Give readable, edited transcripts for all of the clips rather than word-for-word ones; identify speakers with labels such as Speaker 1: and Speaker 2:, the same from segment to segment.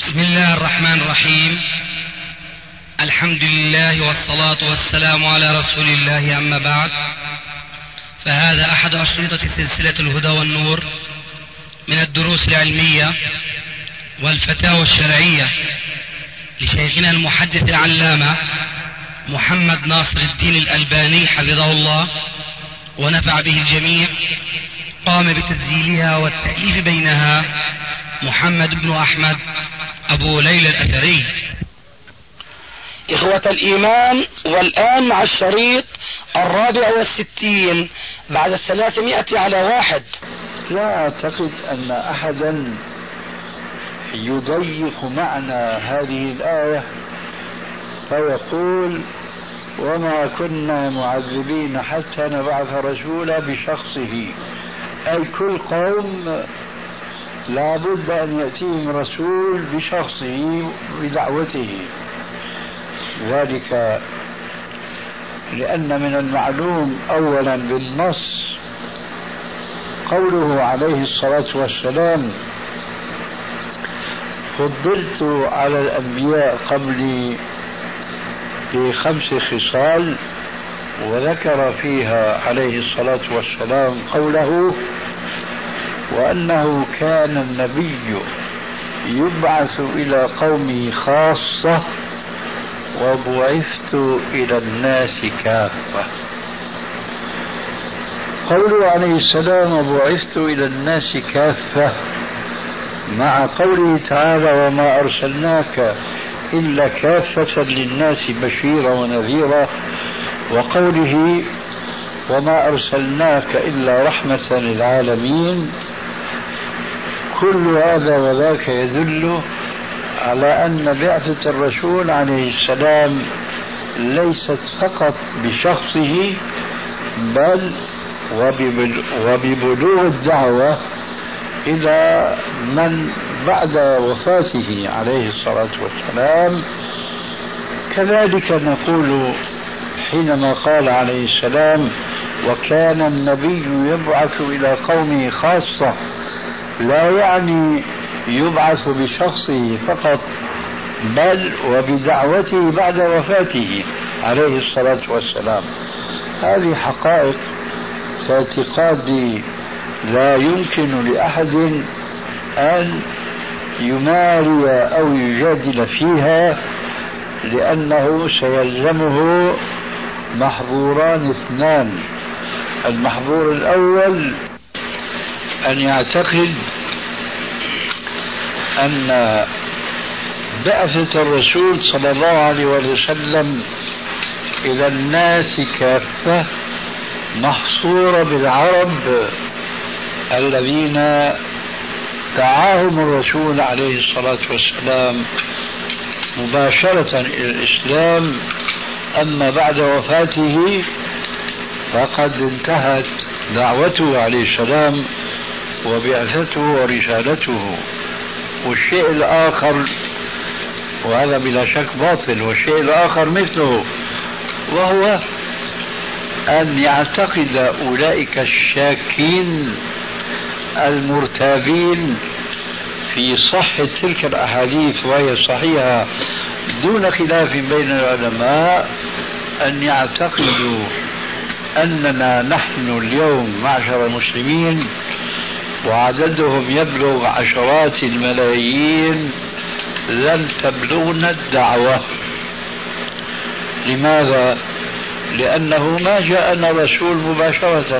Speaker 1: بسم الله الرحمن الرحيم. الحمد لله والصلاة والسلام على رسول الله، أما بعد، فهذا أحد أشرطة سلسلة الهدى والنور من الدروس العلمية والفتاوى الشرعية لشيخنا المحدث العلامة محمد ناصر الدين الألباني حفظه الله ونفع به الجميع. قام بتسجيلها والتأليف بينها محمد بن أحمد أبو ليلى الأثري.
Speaker 2: إخوة الإيمان، والآن مع الشريط 64 بعد 300 على 1.
Speaker 3: لا أعتقد أن أحدا يضيق معنى هذه الآية فيقول وما كنا معذبين حتى نبعث رسولا بشخصه، أي كل قوم لا بد أن يأتيهم رسول بشخصه بدعوته. ذلك لأن من المعلوم أولا بالنص قوله عليه الصلاة والسلام: فضلت على الأنبياء قبلي ب5 خصال، وذكر فيها عليه الصلاة والسلام قوله: وأنه كان النبي يبعث إلى قومه خاصة وبعثت إلى الناس كافة. قوله عليه السلام وبعثت إلى الناس كافة مع قوله تعالى: وما أرسلناك إلا كافة للناس بشيرا ونذيرا، وقوله: وما أرسلناك إلا رحمة للعالمين، كل هذا وذاك يدل على أن بعثة الرسول عليه السلام ليست فقط بشخصه، بل وببلوغ الدعوة إلى من بعد وفاته عليه الصلاة والسلام. كذلك نقول حينما قال عليه السلام: وكان النبي يبعث إلى قومه خاصة، لا يعني يبعث بشخصه فقط، بل وبدعوته بعد وفاته عليه الصلاة والسلام. هذه حقائق في اعتقادي لا يمكن لأحد أن يماري أو يجادل فيها، لأنه سيلزمه محظوران 2. المحظور الأول أن يعتقد أن بعثة الرسول صلى الله عليه وسلم إلى الناس كافة محصورة بالعرب الذين دعاهم الرسول عليه الصلاة والسلام مباشرة إلى الإسلام. أما بعد وفاته فقد انتهت دعوته عليه السلام وبعثته ورسالته. والشيء الآخر، وهذا بلا شك باطل، والشيء الآخر مثله، وهو أن يعتقد أولئك الشاكين المرتابين في صحة تلك الأحاديث، وهي صحيحة دون خلاف بين العلماء، أن يعتقدوا أننا نحن اليوم معشر المسلمين وعددهم يبلغ عشرات الملايين لن تبلغنا الدعوة. لماذا؟ لأنه ما جاءنا رسول مباشرة.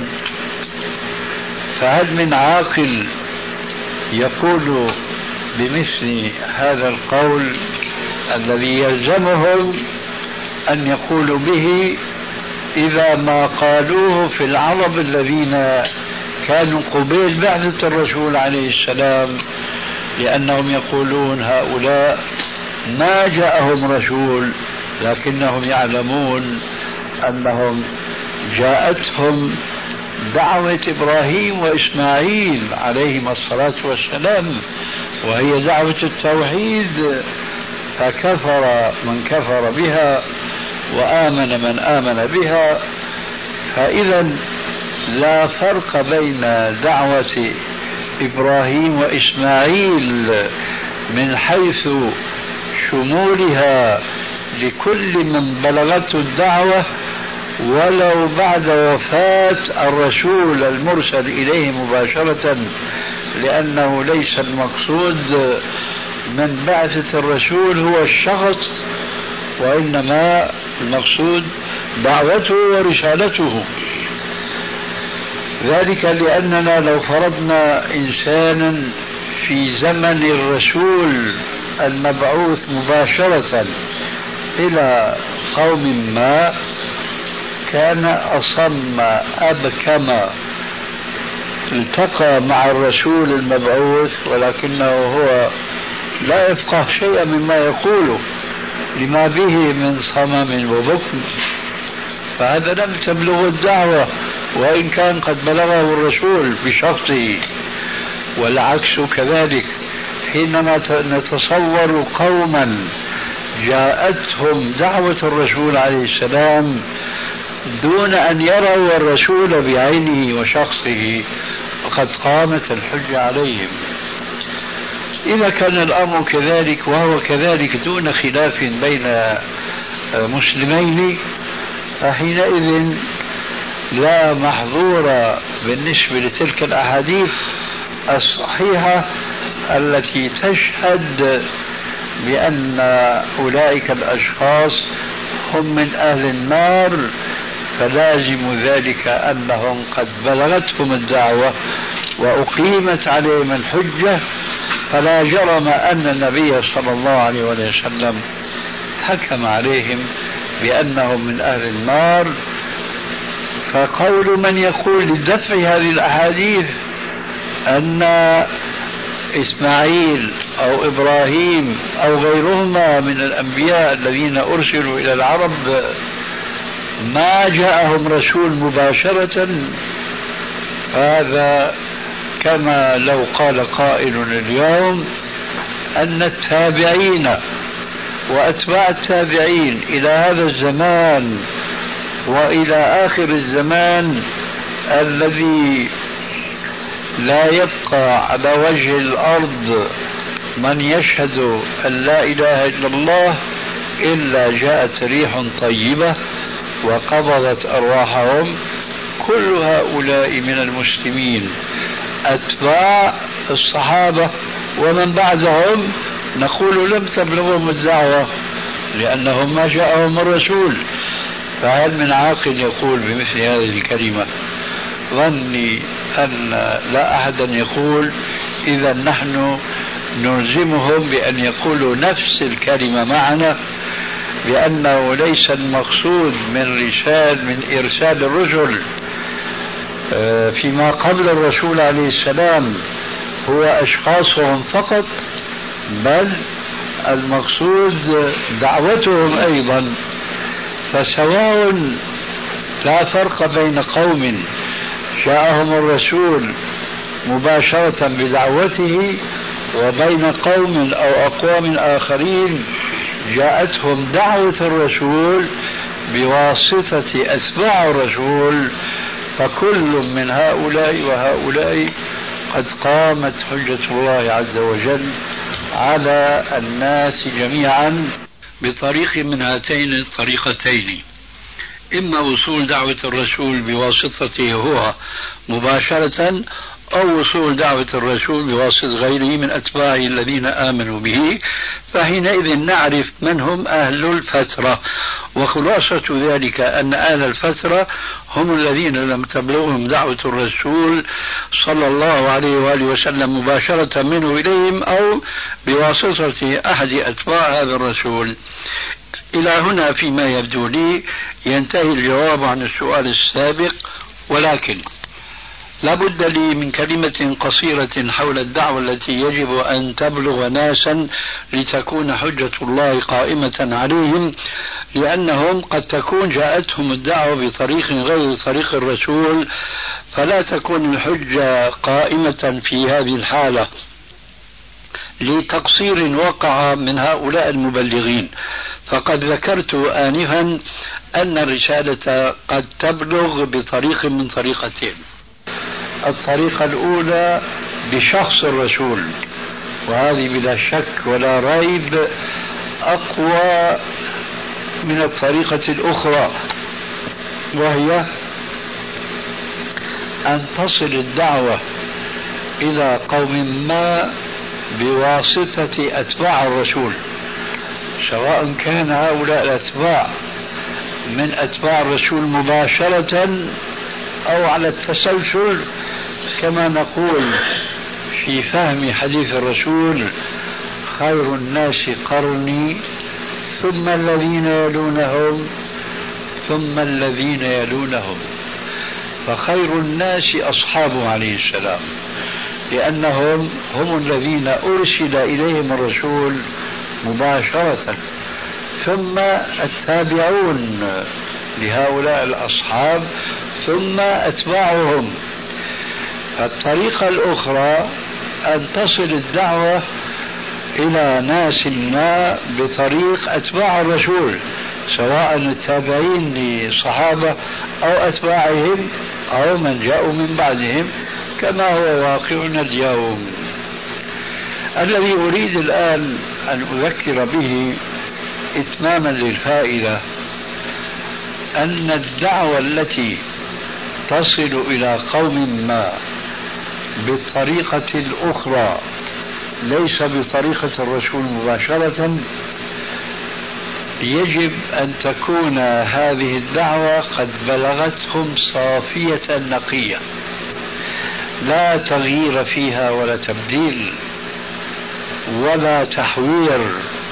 Speaker 3: فهل من عاقل يقول بمثل هذا القول الذي يلزمهم أن يقولوا به إذا ما قالوه في العرب الذين كانوا قبيل بعثة الرسول عليه السلام؟ لأنهم يقولون هؤلاء ما جاءهم رسول، لكنهم يعلمون أنهم جاءتهم دعوة إبراهيم وإسماعيل عليهما الصلاة والسلام، وهي دعوة التوحيد، فكفر من كفر بها وآمن من آمن بها. فإذا لا فرق بين دعوة إبراهيم وإسماعيل من حيث شمولها لكل من بلغته الدعوة ولو بعد وفاة الرسول المرسل إليه مباشرة، لأنه ليس المقصود من بعثة الرسول هو الشخص، وإنما المقصود دعوته ورسالته. ذلك لأننا لو فرضنا إنسانا في زمن الرسول المبعوث مباشرة إلى قوم ما كان أصم أبكم التقى مع الرسول المبعوث ولكنه هو لا يفقه شيئا مما يقوله لما به من صمم وبكم، فهذا لم تبلغ الدعوة وإن كان قد بلغه الرسول بشخصه. والعكس كذلك، حينما نتصور قوما جاءتهم دعوة الرسول عليه السلام دون أن يروا الرسول بعينه وشخصه فقد قامت الحجة عليهم. إذا كان الأمر كذلك وهو كذلك دون خلاف بين مسلمين، فحينئذ لا محظور بالنسبة لتلك الأحاديث الصحيحة التي تشهد بأن أولئك الأشخاص هم من أهل النار، فلازم ذلك أنهم قد بلغتهم الدعوة وأقيمت عليهم الحجة، فلا جرم أن النبي صلى الله عليه وسلم حكم عليهم بأنهم من أهل النار. فقول من يقول لدفع هذه الأحاديث أن إسماعيل أو إبراهيم أو غيرهما من الأنبياء الذين أرسلوا إلى العرب ما جاءهم رسول مباشرة، هذا كما لو قال قائل اليوم أن التابعين وأتباع التابعين إلى هذا الزمان وإلى آخر الزمان الذي لا يبقى على وجه الأرض من يشهد أن لا إله إلا الله إلا جاءت ريح طيبة وقبضت أرواحهم. كل هؤلاء من المسلمين أتباع الصحابة ومن بعدهم نقول لم تبلغهم الدعوة لأنهم ما جاءهم الرسول. فهل من عاقل يقول بمثل هذه الكلمة؟ ظني أن لا أحدا يقول إذا نحن نلزمهم بأن يقولوا نفس الكلمة معنا، بأنه ليس المقصود من إرسال الرسل فيما قبل الرسول عليه السلام هو أشخاصهم فقط، بل المقصود دعوتهم أيضا. فسواء لا فرق بين قوم جاءهم الرسول مباشرة بدعوته وبين قوم أو أقوام آخرين جاءتهم دعوة الرسول بواسطة أتباع الرسول، فكل من هؤلاء وهؤلاء قد قامت حجة الله عز وجل على الناس جميعا بطريق من هاتين الطريقتين: إما وصول دعوة الرسول بواسطته هو مباشرة، أو وصول دعوة الرسول بواسطة غيره من أتباعه الذين آمنوا به، فحينئذ نعرف من هم أهل الفترة. وخلاصة ذلك أن أهل الفترة هم الذين لم تبلغهم دعوة الرسول صلى الله عليه وآله وسلم مباشرة منه إليهم أو بواسطة أحد أتباع هذا الرسول. إلى هنا فيما يبدو لي ينتهي الجواب عن السؤال السابق، ولكن لابد لي من كلمة قصيرة حول الدعوة التي يجب أن تبلغ ناسا لتكون حجة الله قائمة عليهم، لأنهم قد تكون جاءتهم الدعوة بطريق غير طريق الرسول، فلا تكون الحجة قائمة في هذه الحالة لتقصير وقع من هؤلاء المبلغين. فقد ذكرت آنفا أن الرسالة قد تبلغ بطريق من طريقتين: الطريقة الأولى بشخص الرسول، وهذه بلا شك ولا ريب أقوى من الطريقة الأخرى، وهي أن تصل الدعوة إلى قوم ما بواسطة أتباع الرسول، سواء كان هؤلاء الأتباع من أتباع الرسول مباشرة أو على التسلسل، كما نقول في فهم حديث الرسول: خير الناس قرني ثم الذين يلونهم ثم الذين يلونهم. فخير الناس أصحابه عليه السلام، لأنهم هم الذين أرسل إليهم الرسول مباشرة، ثم التابعون لهؤلاء الأصحاب، ثم أتباعهم. الطريقة الأخرى أن تصل الدعوة إلى ناس ما بطريق أتباع الرسول، سواء التابعين للصحابة أو أتباعهم أو من جاءوا من بعدهم، كما هو واقعنا اليوم. الذي أريد الآن أن أذكر به إتماما للفائدة أن الدعوة التي تصل إلى قوم ما بالطريقة الأخرى ليس بطريقة الرسول مباشرة، يجب أن تكون هذه الدعوة قد بلغتهم صافية نقية، لا تغيير فيها ولا تبديل ولا تحوير،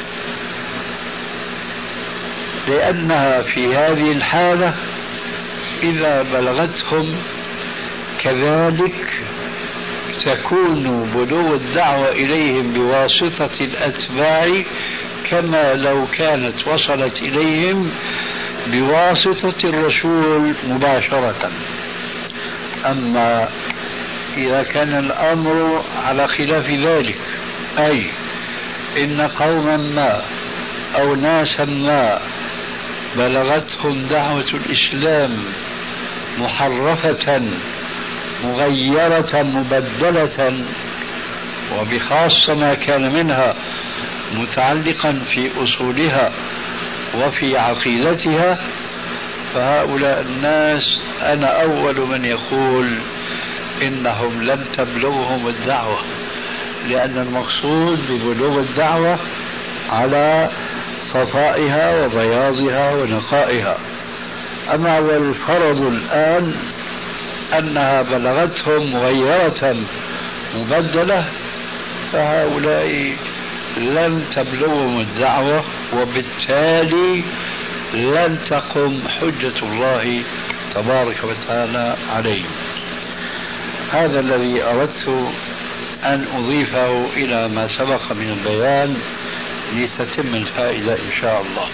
Speaker 3: لأنها في هذه الحالة إذا بلغتهم كذلك تكون بلوغ الدعوة إليهم بواسطة الأتباع كما لو كانت وصلت إليهم بواسطة الرسول مباشرة. أما إذا كان الأمر على خلاف ذلك، أي إن قوما ما أو ناسا ما بلغتهم دعوة الإسلام محرفة مغيرة مبدلة، وبخاصة ما كان منها متعلقا في أصولها وفي عقيدتها، فهؤلاء الناس أنا أول من يقول إنهم لم تبلغهم الدعوة، لأن المقصود ببلوغ الدعوة على صفائها وبياضها ونقائها. أما والفرض الآن أنها بلغتهم مغيرة مبدلة، فهؤلاء لن تبلغهم الدعوة، وبالتالي لن تقم حجة الله تبارك وتعالى عليهم. هذا الذي أردت أن أضيفه إلى ما سبق من البيان لتتم الفائدة إن شاء الله.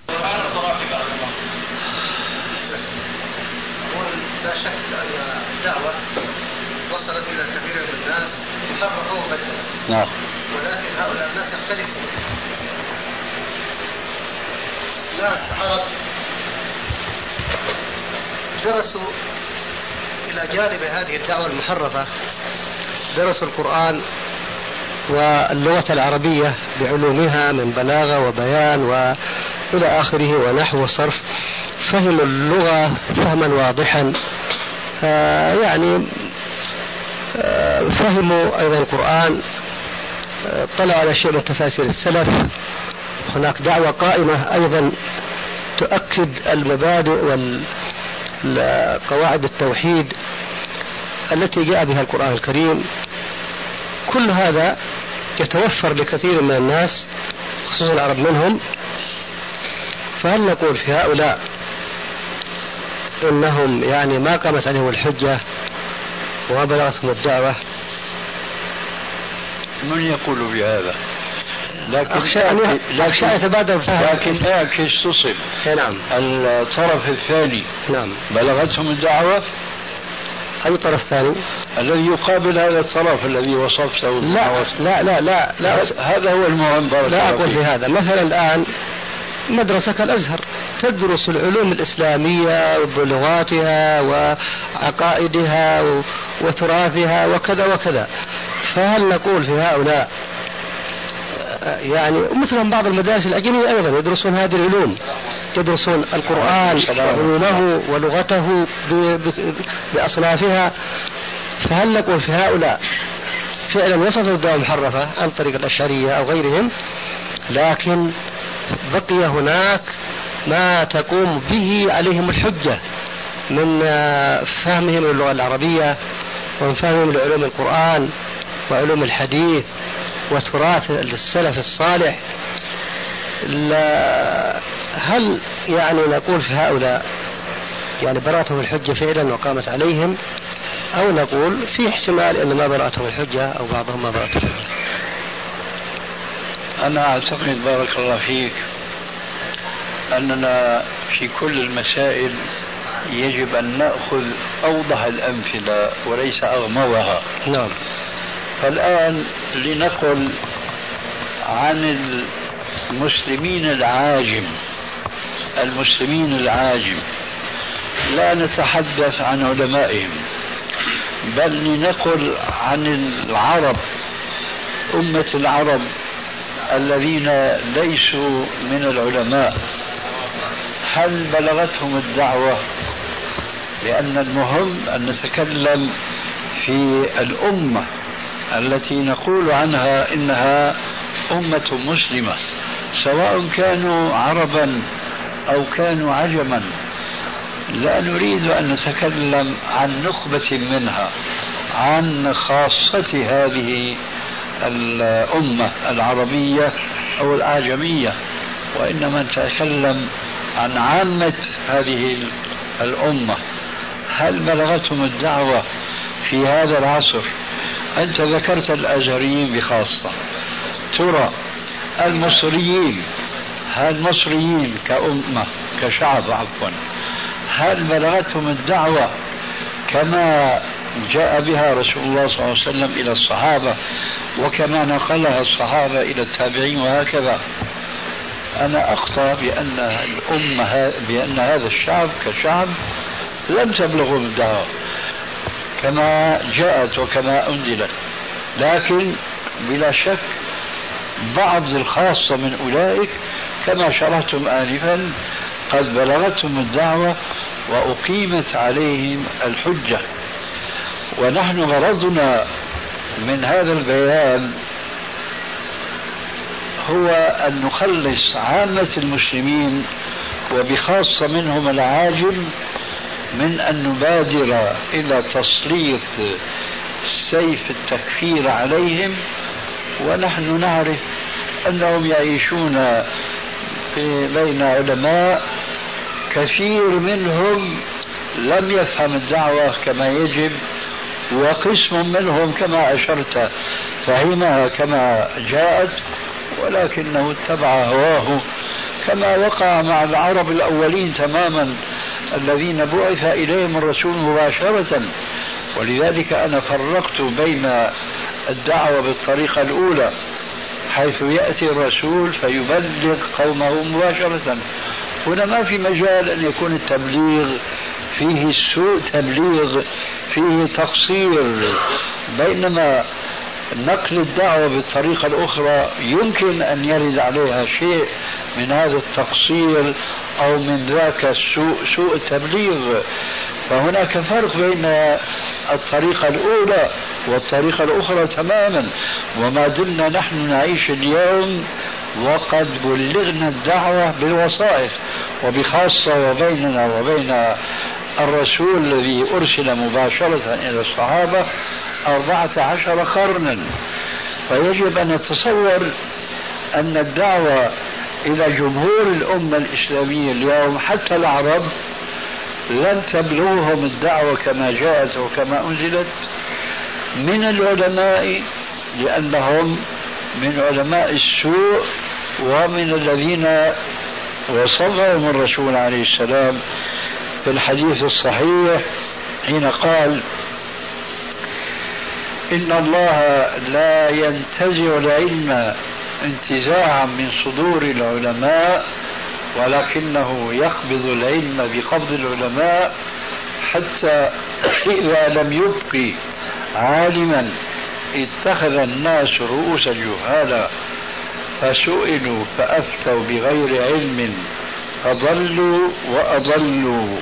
Speaker 4: لا شك أن الدعوة وصلت إلى كثير من الناس محرفة ومبدلة.
Speaker 3: نعم.
Speaker 4: ولكن هؤلاء الناس يختلفون. ناس عرب درسوا إلى جانب هذه الدعوة المحرفة، درسوا القرآن واللغة العربية بعلومها من بلاغة وبيان وإلى آخره ونحو وصرف، فهموا اللغة فهما واضحا، فهموا أيضا القرآن، طلعوا على شيء من تفاسير السلف. هناك دعوة قائمة أيضا تؤكد المبادئ والقواعد التوحيد التي جاء بها القرآن الكريم. كل هذا يتوفر لكثير من الناس خصوصا العرب منهم، فهل نقول في هؤلاء إنهم ما قامت عليهم الحجة وما بلغتهم الدعوة؟
Speaker 3: من يقول بهذا؟
Speaker 4: لكن يتبادر فهم.
Speaker 3: لكن ايش تصل؟
Speaker 4: نعم.
Speaker 3: الطرف الثاني
Speaker 4: نعم
Speaker 3: بلغتهم الدعوة.
Speaker 4: أي طرف ثاني؟
Speaker 3: الذي يقابل هذا الطرف الذي وصفته.
Speaker 4: لا
Speaker 3: هذا هو المهم.
Speaker 4: لا أقول في هذا. مثلا الآن مدرسة كالأزهر تدرس العلوم الإسلامية بلغاتها وعقائدها وتراثها وكذا وكذا، فهل نقول في هؤلاء يعني مثل بعض المدارس الأجنبية أيضا يدرسون هذه العلوم، يدرسون القرآن وعلومه ولغته بأصنافها. فهل نقول في هؤلاء فعلا وصلوا الدعوة محرفة عن طريق الأشعرية أو غيرهم، لكن بقي هناك ما تقوم به عليهم الحجة من فهمهم اللغة العربية ومن فهمهم لعلوم القرآن وعلوم الحديث وتراث السلف الصالح؟ هل يعني نقول في هؤلاء يعني برأتهم الحجة فعلا وقامت عليهم، أو نقول في احتمال أن ما برأتهم الحجة أو بعضهم ما برأتهم الحجة؟
Speaker 3: أنا أعتقد بارك الله فيك أننا في كل المسائل يجب أن نأخذ أوضح الأمثلة وليس أغمضها.
Speaker 4: نعم.
Speaker 3: فالآن لنقل عن المسلمين العاجم، لا نتحدث عن علمائهم، بل لنقل عن العرب، أمة العرب الذين ليسوا من العلماء. هل بلغتهم الدعوة؟ لأن المهم أن نتكلم في الأمة التي نقول عنها إنها أمة مسلمة، سواء كانوا عربا أو كانوا عجما. لا نريد أن نتكلم عن نخبة منها، عن خاصة هذه الأمة العربية أو الأعجمية، وإنما نتكلم عن عامة هذه الأمة. هل بلغتهم الدعوة في هذا العصر؟ أنت ذكرت الأزهريين بخاصة، ترى المصريين كأمة كشعب عفوا، هل بلغتهم الدعوة كما جاء بها رسول الله صلى الله عليه وسلم إلى الصحابة وكما نقلها الصحابة إلى التابعين وهكذا؟ أنا أقطع بأن هذا الشعب كشعب لم تبلغهم الدعوة كما جاءت وكما أنزلت، لكن بلا شك بعض الخاصة من أولئك كما شرحتم آنفا قد بلغتهم الدعوة وأقيمت عليهم الحجة. ونحن غرضنا من هذا البيان هو أن نخلص عامة المسلمين وبخاصة منهم العاجم من أن نبادر إلى تسليط سيف التكفير عليهم، ونحن نعرف أنهم يعيشون بين علماء كثير منهم لم يفهم الدعوة كما يجب، وقسم منهم كما أشرت فهمها كما جاءت ولكنه اتبع هواه، كما وقع مع العرب الأولين تماما الذين بعث إليهم الرسول مباشرة. ولذلك أنا فرقت بين الدعوة بالطريقة الأولى حيث يأتي الرسول فيبلغ قومه مباشرة. هنا ما في مجال أن يكون التبليغ فيه سوء تبليغ، فيه تقصير، بينما نقل الدعوة بالطريقة الأخرى يمكن أن يرد عليها شيء من هذا التقصير أو من ذاك سوء التبليغ. فهناك فرق بين الطريقة الأولى والطريقة الأخرى تماما، وما دلنا نحن نعيش اليوم وقد بلغنا الدعوة بالوسائط، وبخاصة وبيننا وبين الرسول الذي أرسل مباشرة إلى الصحابة 14 قرنا. فيجب أن نتصور أن الدعوة إلى جمهور الأمة الإسلامية اليوم حتى العرب لن تبلغهم الدعوة كما جاءت وكما أنزلت من العلماء، لأنهم من علماء السوء ومن الذين وصفهم الرسول عليه السلام في الحديث الصحيح حين قال: إن الله لا ينتزع العلم انتزاعا من صدور العلماء، ولكنه يقبض العلم بقبض العلماء، حتى إذا لم يبق عالما اتخذ الناس رؤوسا جهالا. فسئلوا فأفتوا بغير علم فضلوا وأضلوا.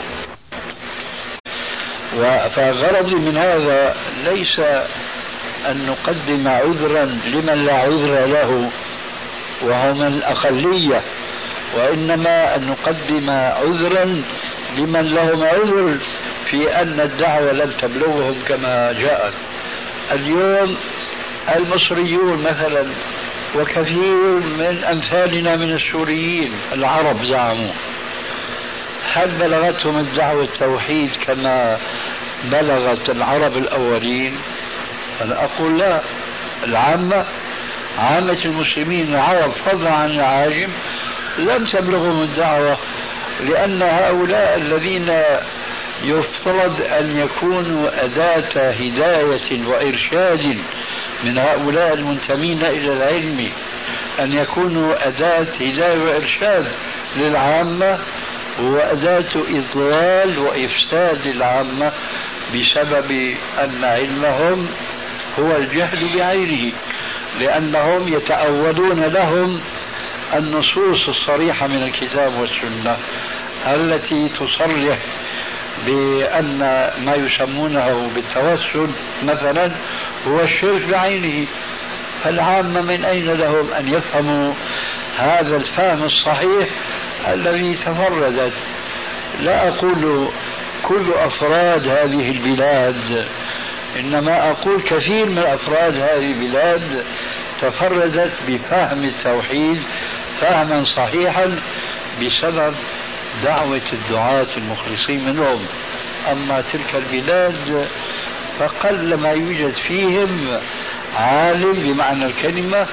Speaker 3: فغرضي من هذا ليس أن نقدم عذرا لمن لا عذر له وهم الأقلية، وإنما أن نقدم عذرا لمن لهم عذر في أن الدعوة لم تبلغهم كما جاءت. اليوم المصريون مثلا وكثير من أمثالنا من السوريين العرب زعموا، هل بلغتهم الدعوة التوحيد كما بلغت العرب الأولين؟ أنا أقول لا. العامة، عامة المسلمين العرب فضلا عن العاجم، لم تبلغهم الدعوة، لأن هؤلاء الذين يفترض أن يكونوا أداة هداية وإرشاد من هؤلاء المنتمين إلى العلم، أن يكونوا أداة هداية وإرشاد للعامة وأداة إضلال وإفساد للعامة، بسبب أن علمهم هو الجهل بعينه، لأنهم يتأولون لهم النصوص الصريحة من الكتاب والسنة التي تصرح بأن ما يسمونه بالتوسل مثلا هو الشرك بعينه. فالعامة من أين لهم أن يفهموا هذا الفهم الصحيح الذي تفردت؟ لا أقول كل أفراد هذه البلاد، إنما أقول كثير من أفراد هذه البلاد تفردت بفهم التوحيد فهما صحيحا بسبب دعوة الدعاة المخلصين منهم. أما تلك البلاد فقل ما يوجد فيهم عالم بمعنى الكلمة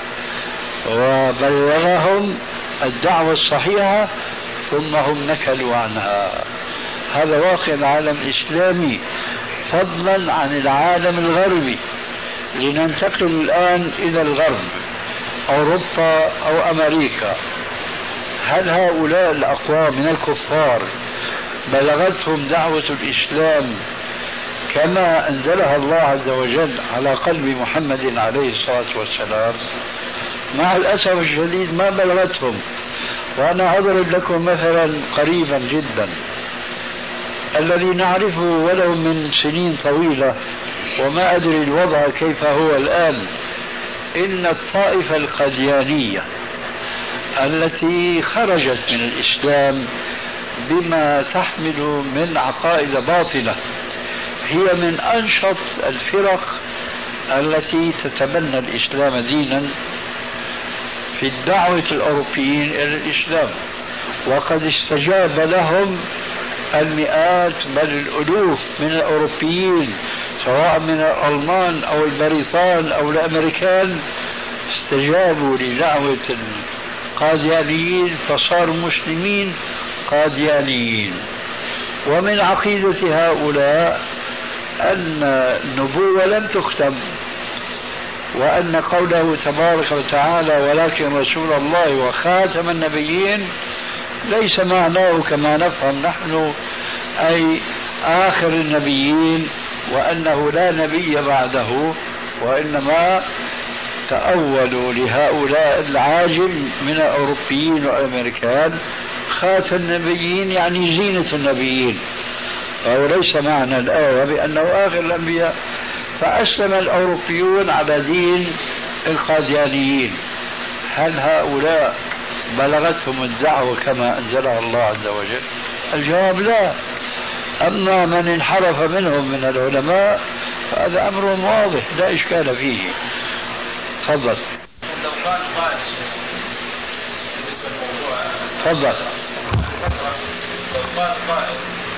Speaker 3: وبلغهم الدعوة الصحيحة ثم هم نكلوا عنها. هذا واقع العالم الإسلامي فضلا عن العالم الغربي. لننتقل الآن إلى الغرب، أوروبا أو أمريكا. هل هؤلاء الأقوام من الكفار بلغتهم دعوة الإسلام كما أنزلها الله عز وجل على قلب محمد عليه الصلاة والسلام؟ مع الأسف الشديد ما بلغتهم. وأنا أضرب لكم مثلا قريبا جدا الذي نعرفه ولو من سنين طويلة، وما أدري الوضع كيف هو الآن. إن الطائفة القاديانية التي خرجت من الإسلام بما تحمل من عقائد باطلة هي من أنشط الفرق التي تتبنى الإسلام دينا في الدعوة الأوروبيين إلى الإسلام، وقد استجاب لهم المئات بل الألوف من الأوروبيين سواء من الألمان أو البريطان أو الأمريكان، استجابوا لدعوة القاديانيين فصاروا مسلمين قاديانيين. ومن عقيدة هؤلاء أن النبوة لم تختم، وأن قوله تبارك وتعالى ولكن رسول الله وخاتم النبيين ليس معناه كما نفهم نحن أي آخر النبيين وأنه لا نبي بعده، وإنما تأولوا لهؤلاء العاجل من الأوروبيين والأمريكان خاتم النبيين يعني زينة النبيين، فهو ليس معنى الآية بأنه آخر الأنبياء. فأسلم الأوروبيون على دين القاديانيين. هل هؤلاء بلغتهم الدعوة كما أنزلها الله عز وجل؟ الجواب لا. أما من انحرف منهم من العلماء فهذا أمر واضح لا إشكال فيه. تفضل.
Speaker 5: لو قال قائل بالنسبة للموضوع
Speaker 3: تفضل.
Speaker 5: لو قال قائل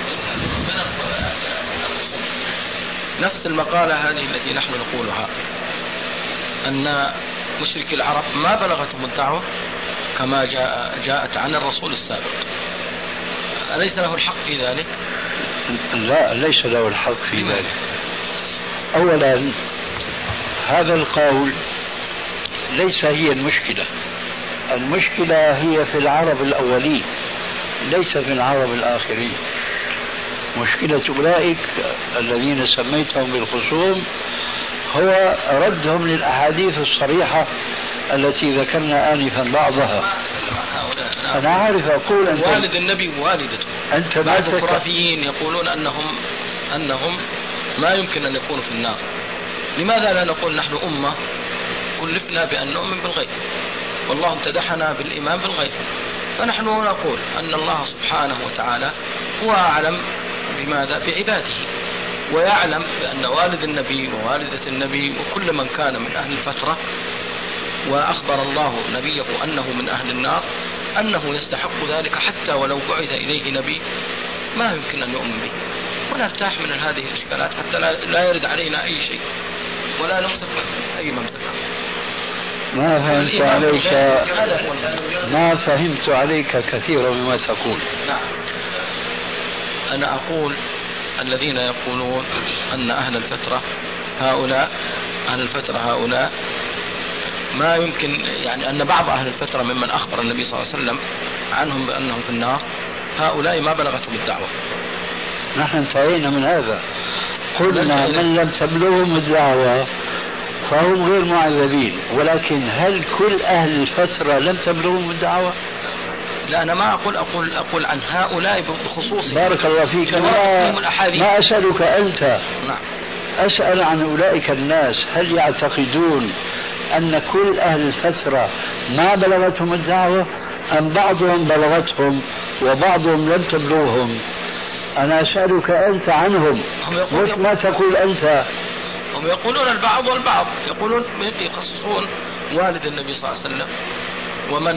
Speaker 5: نفس المقالة هذه التي نحن نقولها أن مشركي العرب ما بلغتهم الدعوة كما جاءت عن الرسول السابق، أليس له الحق في ذلك؟
Speaker 3: لا، ليس له الحق في ذلك. أولا هذا القول ليس هي المشكلة. المشكلة هي في العرب الأولين ليس في العرب الآخرين. مشكلة أولئك الذين سميتهم بالخصوم هو ردهم للأحاديث الصريحة التي ذكرنا آنفا بعضها. أنا عارف أقول أنت
Speaker 5: والد النبي ووالدته.
Speaker 3: أنت
Speaker 5: بعض الخرافيين يقولون أنهم ما يمكن أن يكونوا في النار. لماذا لا نقول نحن أمة كلفنا بأن نؤمن بالغيب، والله امتدحنا بالإيمان بالغيب، فنحن نقول أن الله سبحانه وتعالى هو أعلم بماذا بعباده، ويعلم بأن والد النبي ووالدة النبي وكل من كان من أهل الفترة، وأخبر الله نبيه أنه من أهل النار، أنه يستحق ذلك حتى ولو بعث إليه نبي ما يمكن أن يؤمن به، ونرتاح من هذه الإشكالات حتى لا يرد علينا أي شيء ولا نمسك أي ممسكة.
Speaker 3: ما فهمت عليك كثيرا مما تقول.
Speaker 5: نعم، أنا أقول الذين يقولون أن أهل الفترة هؤلاء ما يمكن، يعني أن بعض أهل الفترة ممن أخبر النبي صلى الله عليه وسلم عنهم بأنهم في النار، هؤلاء ما بلغتهم الدعوة.
Speaker 3: نحن انتهينا من هذا، قلنا من لم تبلغهم الدعوة فهم غير معذبين، ولكن هل كل أهل الفترة لم تبلغهم الدعوة؟
Speaker 5: لا، أنا ما أقول عن هؤلاء بخصوص.
Speaker 3: بارك الله فيك. ما أسألك أنت.
Speaker 5: نعم.
Speaker 3: أسأل عن أولئك الناس، هل يعتقدون أن كل أهل الفترة ما بلغتهم الدعوة أم بعضهم بلغتهم وبعضهم لم تبلغهم؟ أنا أسألك أنت عنهم، مش ما تقول أنت.
Speaker 5: هم يقولون البعض والبعض، يقولون يخصصون والد النبي صلى الله عليه وسلم ومن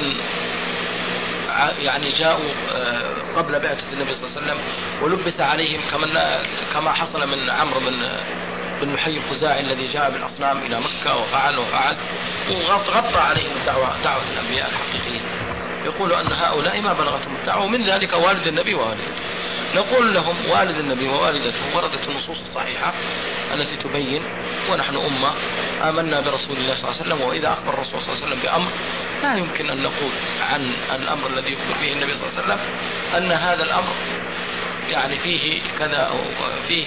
Speaker 5: يعني جاءوا قبل بعثة النبي صلى الله عليه وسلم ولبس عليهم كما حصل من عمرو بن محي الخزاعي الذي جاء بالأصنام إلى مكة وفعل وغطى عليهم دعوة الأنبياء الحقيقيين. يقولوا أن هؤلاء ما بلغتهم الدعوة، ومن ذلك والد النبي ووالدته. نقول لهم والد النبي ووالدته وردت النصوص الصحيحة التي تبين، ونحن أمة آمنا برسول الله صلى الله عليه وسلم، وإذا أخبر الرسول صلى الله عليه وسلم بأمر لا يمكن أن نقول عن الأمر الذي يخبر به النبي صلى الله عليه وسلم أن هذا الأمر يعني فيه كذا أو فيه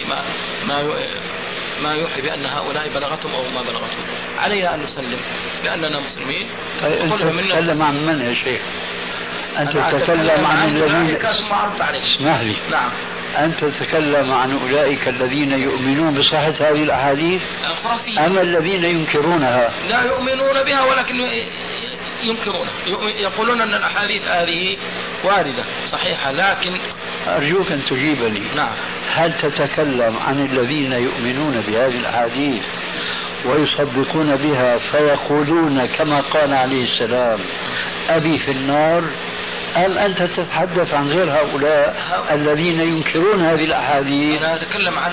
Speaker 5: ما يوحي بأن هؤلاء بلغتهم أو ما بلغتهم. علينا أن نسلم بأننا مسلمين.
Speaker 3: أنت تتكلم عن من يا شيخ؟ أنت تتكلم عن الذين، اسمح لي.
Speaker 5: نعم.
Speaker 3: أنت تتكلم عن أولئك الذين يؤمنون بصحة هذه الأحاديث أم الذين ينكرونها؟
Speaker 5: لا يؤمنون بها ولكن ينكرونها، يقولون أن الأحاديث هذه واردة صحيحة، لكن
Speaker 3: أرجوك أن تجيبني.
Speaker 5: نعم.
Speaker 3: هل تتكلم عن الذين يؤمنون بهذه الأحاديث ويصدقون بها فيقولون كما قال عليه السلام أبي في النار، أم أنت تتحدث عن غير هؤلاء الذين ينكرون هذه الأحاديث؟
Speaker 5: أنا أتكلم عن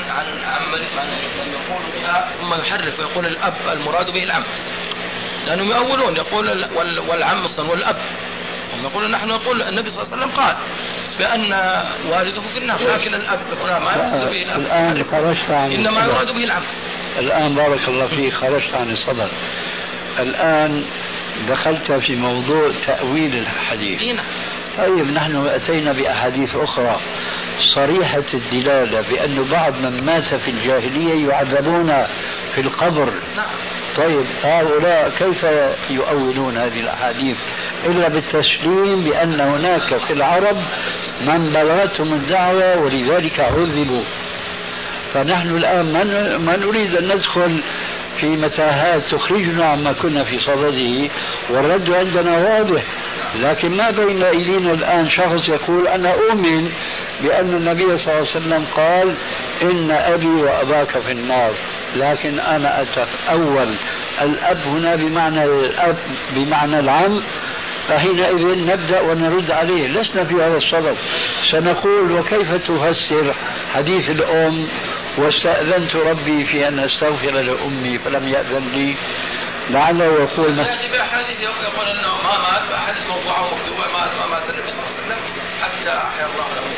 Speaker 5: من يقول بها ثم يحرف ويقول الأب المراد به العم، لأنهم يؤولون يقول والعم أصلا والأب، هم يقولون نحن نقول النبي صلى الله عليه وسلم قال بأن والده في النار، لكن الأب هنا ما يراد به الأب،
Speaker 3: الآن خرجت عن
Speaker 5: إنما يراد به العم.
Speaker 3: الآن بارك الله فيك خرجت عن الصدر، الآن دخلت في موضوع تأويل الحديث. طيب نحن أتينا بأحاديث أخرى صريحة الدلالة بأن بعض من مات في الجاهلية يعذبون في القبر. طيب هؤلاء كيف يؤولون هذه الأحاديث إلا بالتسليم بأن هناك في العرب من بلغتهم الدعوة ولذلك عذبوا؟ فنحن الآن ما نريد أن ندخل في متاهات تخرجنا عما كنا في صدده، والرد عندنا واضح. لكن ما بين أيدينا الآن شخص يقول أنا أؤمن بأن النبي صلى الله عليه وسلم قال إن أبي وأباك في النار، لكن أنا أتأول الأب هنا بمعنى الأب بمعنى العم، فحينئذ نبدأ ونرد عليه. لسنا في هذا الصدد. سنقول وكيف تفسر حديث الأم واستأذنت ربي في أن أستغفر لأمي فلم يأذن لي؟ لعله يقول
Speaker 5: يأتي بأحاديث يقول أنه ما مات، أحاديث موضوعة ومكتوبة ما مات النبي صلى الله عليه وسلم حتى أحيا الله له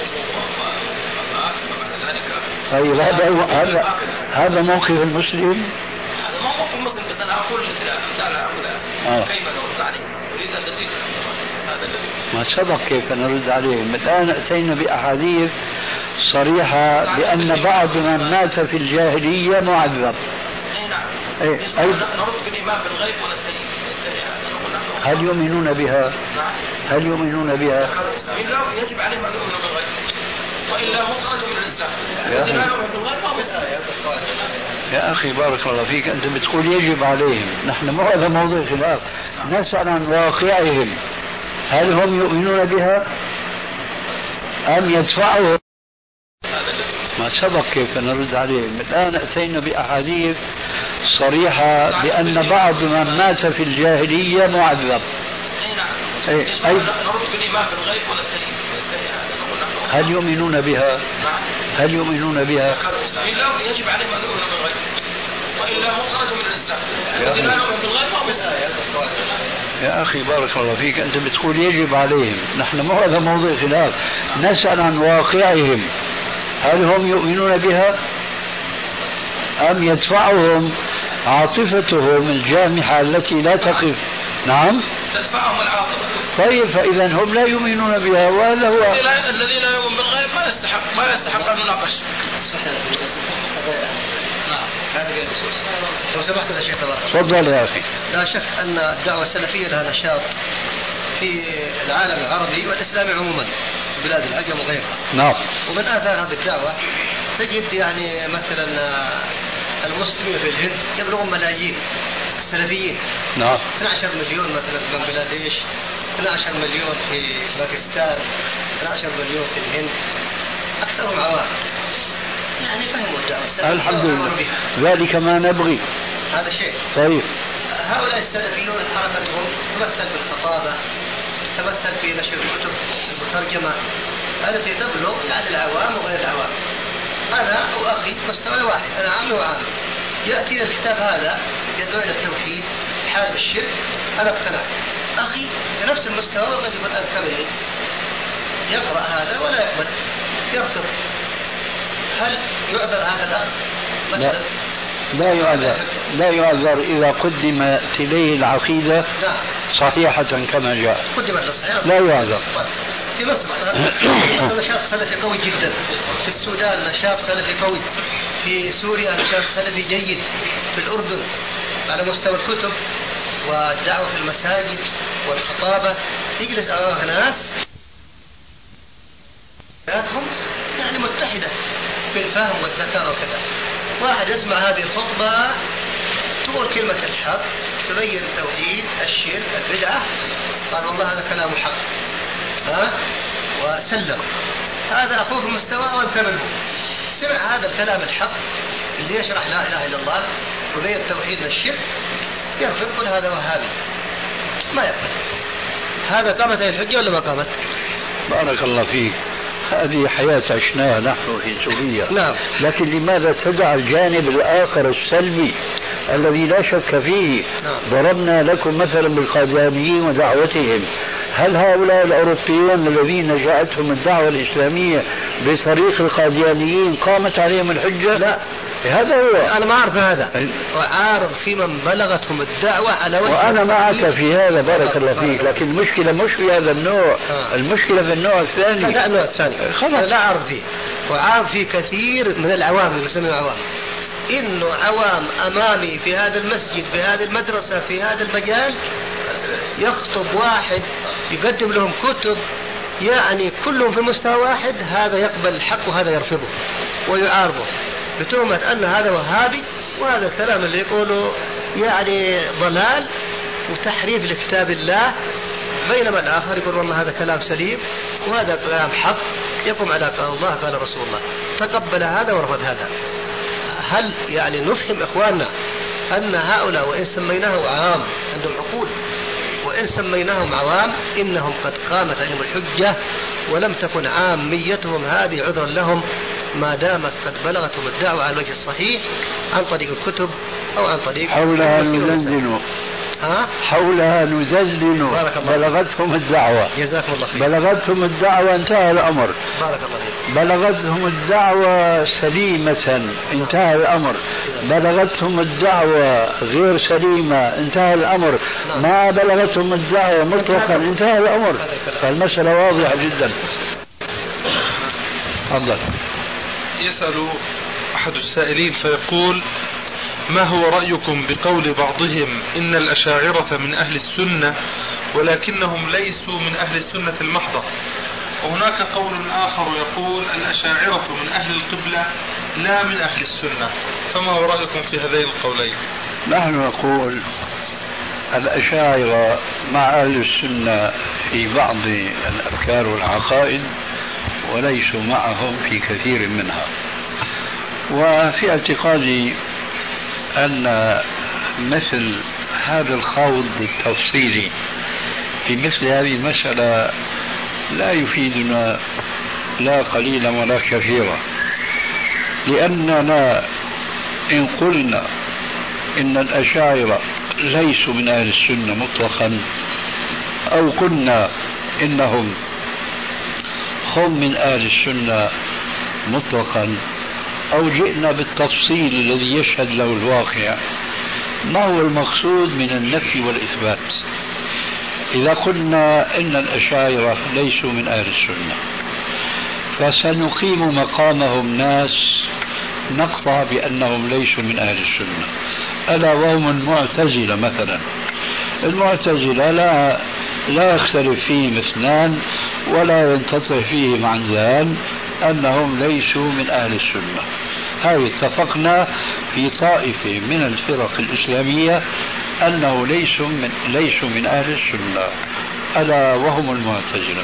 Speaker 3: طيب هذا موقف المسلم؟
Speaker 5: هذا ما موقف المسلم، بس أنا أقول مثل أمثال هؤلاء كيف نرد عليه؟ أريد أن تزيد هذا الذي
Speaker 3: ما سبق كيف نرد عليهم. الآن أتينا بأحاديث صريحة بأن بعض من مات في الجاهلية معذب.
Speaker 5: نعم.
Speaker 3: نرد
Speaker 5: بالإيمان بالغيب وننتهي
Speaker 3: هل يؤمنون بها؟ هل يؤمنون بها؟
Speaker 5: يجب عليهم أن يؤمنوا بالغيب وإلا هم خرجوا من الإسلام.
Speaker 3: يا أخي بارك الله فيك، أنت بتقول يجب عليهم، نحن مو هذا موضوع خلاف، نسأل عن واقعهم، هل هم يؤمنون بها أم يدفعهم؟ ما سبق كيف نرد عليهم. الآن أتينا بأحاديث صريحة بأن بعض من مات في الجاهلية معذب.
Speaker 5: أي نرد بالإيمان بالغيب ونتهي.
Speaker 3: هل يؤمنون بها؟ هل يؤمنون بها؟
Speaker 5: يجب عليهم أن يؤمنوا بالغيب وإلا هم خرجوا من الإسلام.
Speaker 3: يا أخي بارك الله فيك، أنت بتقول يجب عليهم، نحن مو هذا موضوع خلاف، نسأل عن واقعهم، هل هم يؤمنون بها أم يدفعهم عاطفتهم الجامحة التي لا تقف؟ نعم
Speaker 5: تدفعهم العاطفة.
Speaker 3: طيب فإذا هم لا يؤمنون بها، وهذا هو
Speaker 5: الذي لا يؤمن بالغيب ما يستحق أن نناقش.
Speaker 4: لو سمحت يا شيخ
Speaker 3: تفضل يا أخي.
Speaker 4: لا شك أن الدعوة السلفية لها نشاط في العالم العربي والإسلامي عموما في بلاد العجم وغيرها.
Speaker 3: نعم.
Speaker 4: ومن آثار هذه الدعوة تجد يعني مثلا المسلمين في الهند يبلغون ملايين السلفيين.
Speaker 3: نعم.
Speaker 4: 12 مليون مثلا في بنغلاديش، 12 مليون في باكستان، 12 مليون في الهند، أكثرهم عوام. يعني فهموا الدعوة السلفية.
Speaker 3: الحمد لله، ذلك ما نبغي.
Speaker 4: هذا شيء.
Speaker 3: طيب.
Speaker 4: هؤلاء السلفيون حركتهم تمثل بالخطابة، تمثل في نشر الكتب المترجمة التي تبلغ يعني العوام وغير العوام. أنا وأخي مستوى واحد، أنا عامل وعامل، يأتي الكتاب هذا يدعو إلى التوحيد حال الشرك، أنا اقتنعت. أخي بنفس المستوى وقد يقول أركبني، يقرأ هذا ولا يقبل، يرفض. هل يعذر هذا الأخ؟
Speaker 3: لا. لا يعذر، لا يعذر إذا قدمت إليه العقيدة صحيحة كما جاء.
Speaker 4: قدمت للصحيح
Speaker 3: لا يعذر.
Speaker 4: في مصر نشاط سلفي قوي جدا، في السودان نشاط سلفي قوي، في سوريا نشاط سلفي جيد، في الأردن على مستوى الكتب والدعوة في المساجد والخطابة يجلس أمام ناس يعني متحدة في الفهم والذكاء وكذا. واحد يسمع هذه الخطبة تقول كلمة الحق، تبين التوحيد، الشرك، البدعة، قال والله هذا كلام حق، وسلم. هذا أخوه في مستوى وانت منه، سمع هذا الكلام الحق اللي يشرح لا إله إلا الله وبين التوحيد والشرك، يرفض، يقول هذا وهابي، ما يقبل. هذا قامت الحجة ولا ما قامت؟
Speaker 3: بارك الله فيك، هذه حياة عشناها نحن في سوريا.
Speaker 4: نعم.
Speaker 3: لكن لماذا تدع الجانب الآخر السلبي الذي لا شك فيه؟
Speaker 4: نعم.
Speaker 3: ضربنا لكم مثلا بالقاديانيين ودعوتهم. هل هؤلاء الأوروبيون الذين جاءتهم الدعوة الإسلامية بطريق القاديانيين قامت عليهم الحجة؟
Speaker 4: لا.
Speaker 3: هذا هو.
Speaker 4: أنا ما أعرف هذا، وعارض في من بلغتهم الدعوة على وجه
Speaker 3: وأنا معك في هذا بارك الله فيك، لكن المشكلة مش في هذا النوع، المشكلة في النوع الثاني.
Speaker 4: لا، النوع الثاني لا أعرف فيه، وعارض فيه كثير من العوام اللي يسميهم عوام. إنه عوام أمامي في هذا المسجد، في هذه المدرسة، في هذا المجال، يخطب واحد يقدم لهم كتب يعني كلهم في مستوى واحد، هذا يقبل الحق وهذا يرفضه ويعارضه بتهمة أن هذا وهابي، وهذا الكلام اللي يقوله يعني ضلال وتحريف لكتاب الله، بينما الآخر يقول والله هذا كلام سليم وهذا كلام حق يقوم على قال الله قال رسول الله، تقبل هذا ورفض هذا. هل يعني نفهم إخواننا أن هؤلاء وإن سميناه عام عندهم عقول، وإن سميناهم عوام إنهم قد قامت عليهم الحجة ولم تكن عاميتهم هذه عذرا لهم ما دامت قد بلغتهم الدعوة على الوجه الصحيح عن طريق الكتب أو عن طريق
Speaker 3: حولها نزلزل حولها نزلزل بلغتهم الدعوة.
Speaker 4: جزاكم الله خير.
Speaker 3: بلغتهم الدعوة انتهى الأمر.
Speaker 4: بارك الله فيك.
Speaker 3: بلغتهم الدعوة سليمة انتهى الأمر. بلغتهم الدعوة غير سليمة انتهى الأمر. ما بلغتهم الدعوة مطلقا انتهى الأمر. فالمسألة واضحة جدا. تفضل.
Speaker 6: يسأل أحد السائلين فيقول: ما هو رأيكم بقول بعضهم إن الأشاعرة من أهل السنة ولكنهم ليسوا من أهل السنة المحضة. وهناك قول آخر يقول الأشاعرة من أهل القبلة لا من أهل السنة، فما هو رأيكم في هذين القولين؟
Speaker 3: نحن نقول الأشاعرة مع أهل السنة في بعض الأفكار والعقائد وليسوا معهم في كثير منها. وفي اعتقادي أن مثل هذا الخوض التفصيلي في مثل هذه المسألة لا يفيدنا لا قليلا ولا كثيرا، لأننا إن قلنا إن الأشاعرة ليسوا من أهل السنة مطلقا، أو قلنا إنهم هم من أهل السنة مطلقا، أو جئنا بالتفصيل الذي يشهد له الواقع، ما هو المقصود من النفي والإثبات؟ إذا قلنا إن الأشاعرة ليسوا من أهل السنة فسنقيم مقامهم ناس نقطع بأنهم ليسوا من أهل السنة، ألا وهم المعتزلة مثلا. المعتزلة لا يختلف فيهم اثنان ولا ينتطع فيهم عن ذلك أنهم ليسوا من أهل السنة. هذه اتفقنا في طائفة من الفرق الإسلامية أنه ليسوا من أهل السنة، ألا وهم المعتزلة.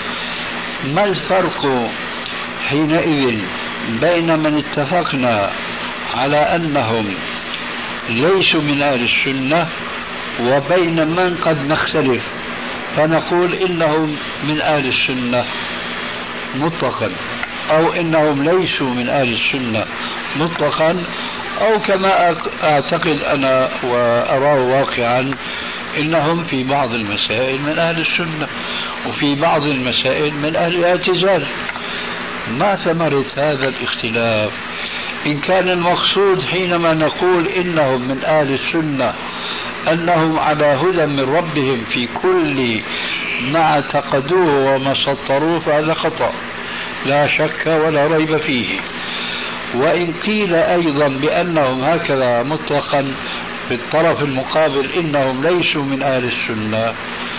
Speaker 3: ما الفرق حينئذ بين من اتفقنا على أنهم ليسوا من أهل السنة وبين من قد نختلف فنقول إنهم من أهل السنة مطلقا، أو إنهم ليسوا من أهل السنة مطلقا، أو كما أعتقد أنا وأراه واقعا إنهم في بعض المسائل من أهل السنة وفي بعض المسائل من أهل الاعتزال؟ ما ثمرة هذا الاختلاف؟ إن كان المقصود حينما نقول إنهم من أهل السنة أنهم على هدى من ربهم في كل ما اعتقدوه وما سطروه، فهذا خطأ لا شك ولا ريب فيه. وإن قيل أيضا بأنهم هكذا مطلقا في الطرف المقابل إنهم ليسوا من أهل السنة،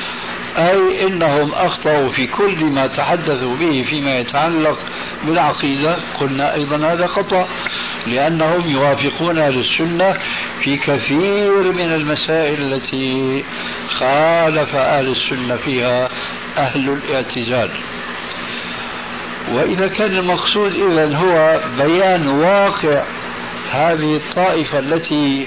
Speaker 3: أي إنهم أخطأوا في كل ما تحدثوا به فيما يتعلق بالعقيدة، قلنا أيضا هذا خطأ، لأنهم يوافقون أهل السنة في كثير من المسائل التي خالف أهل السنة فيها أهل الاعتزال. وإذا كان المقصود إذن هو بيان واقع هذه الطائفة التي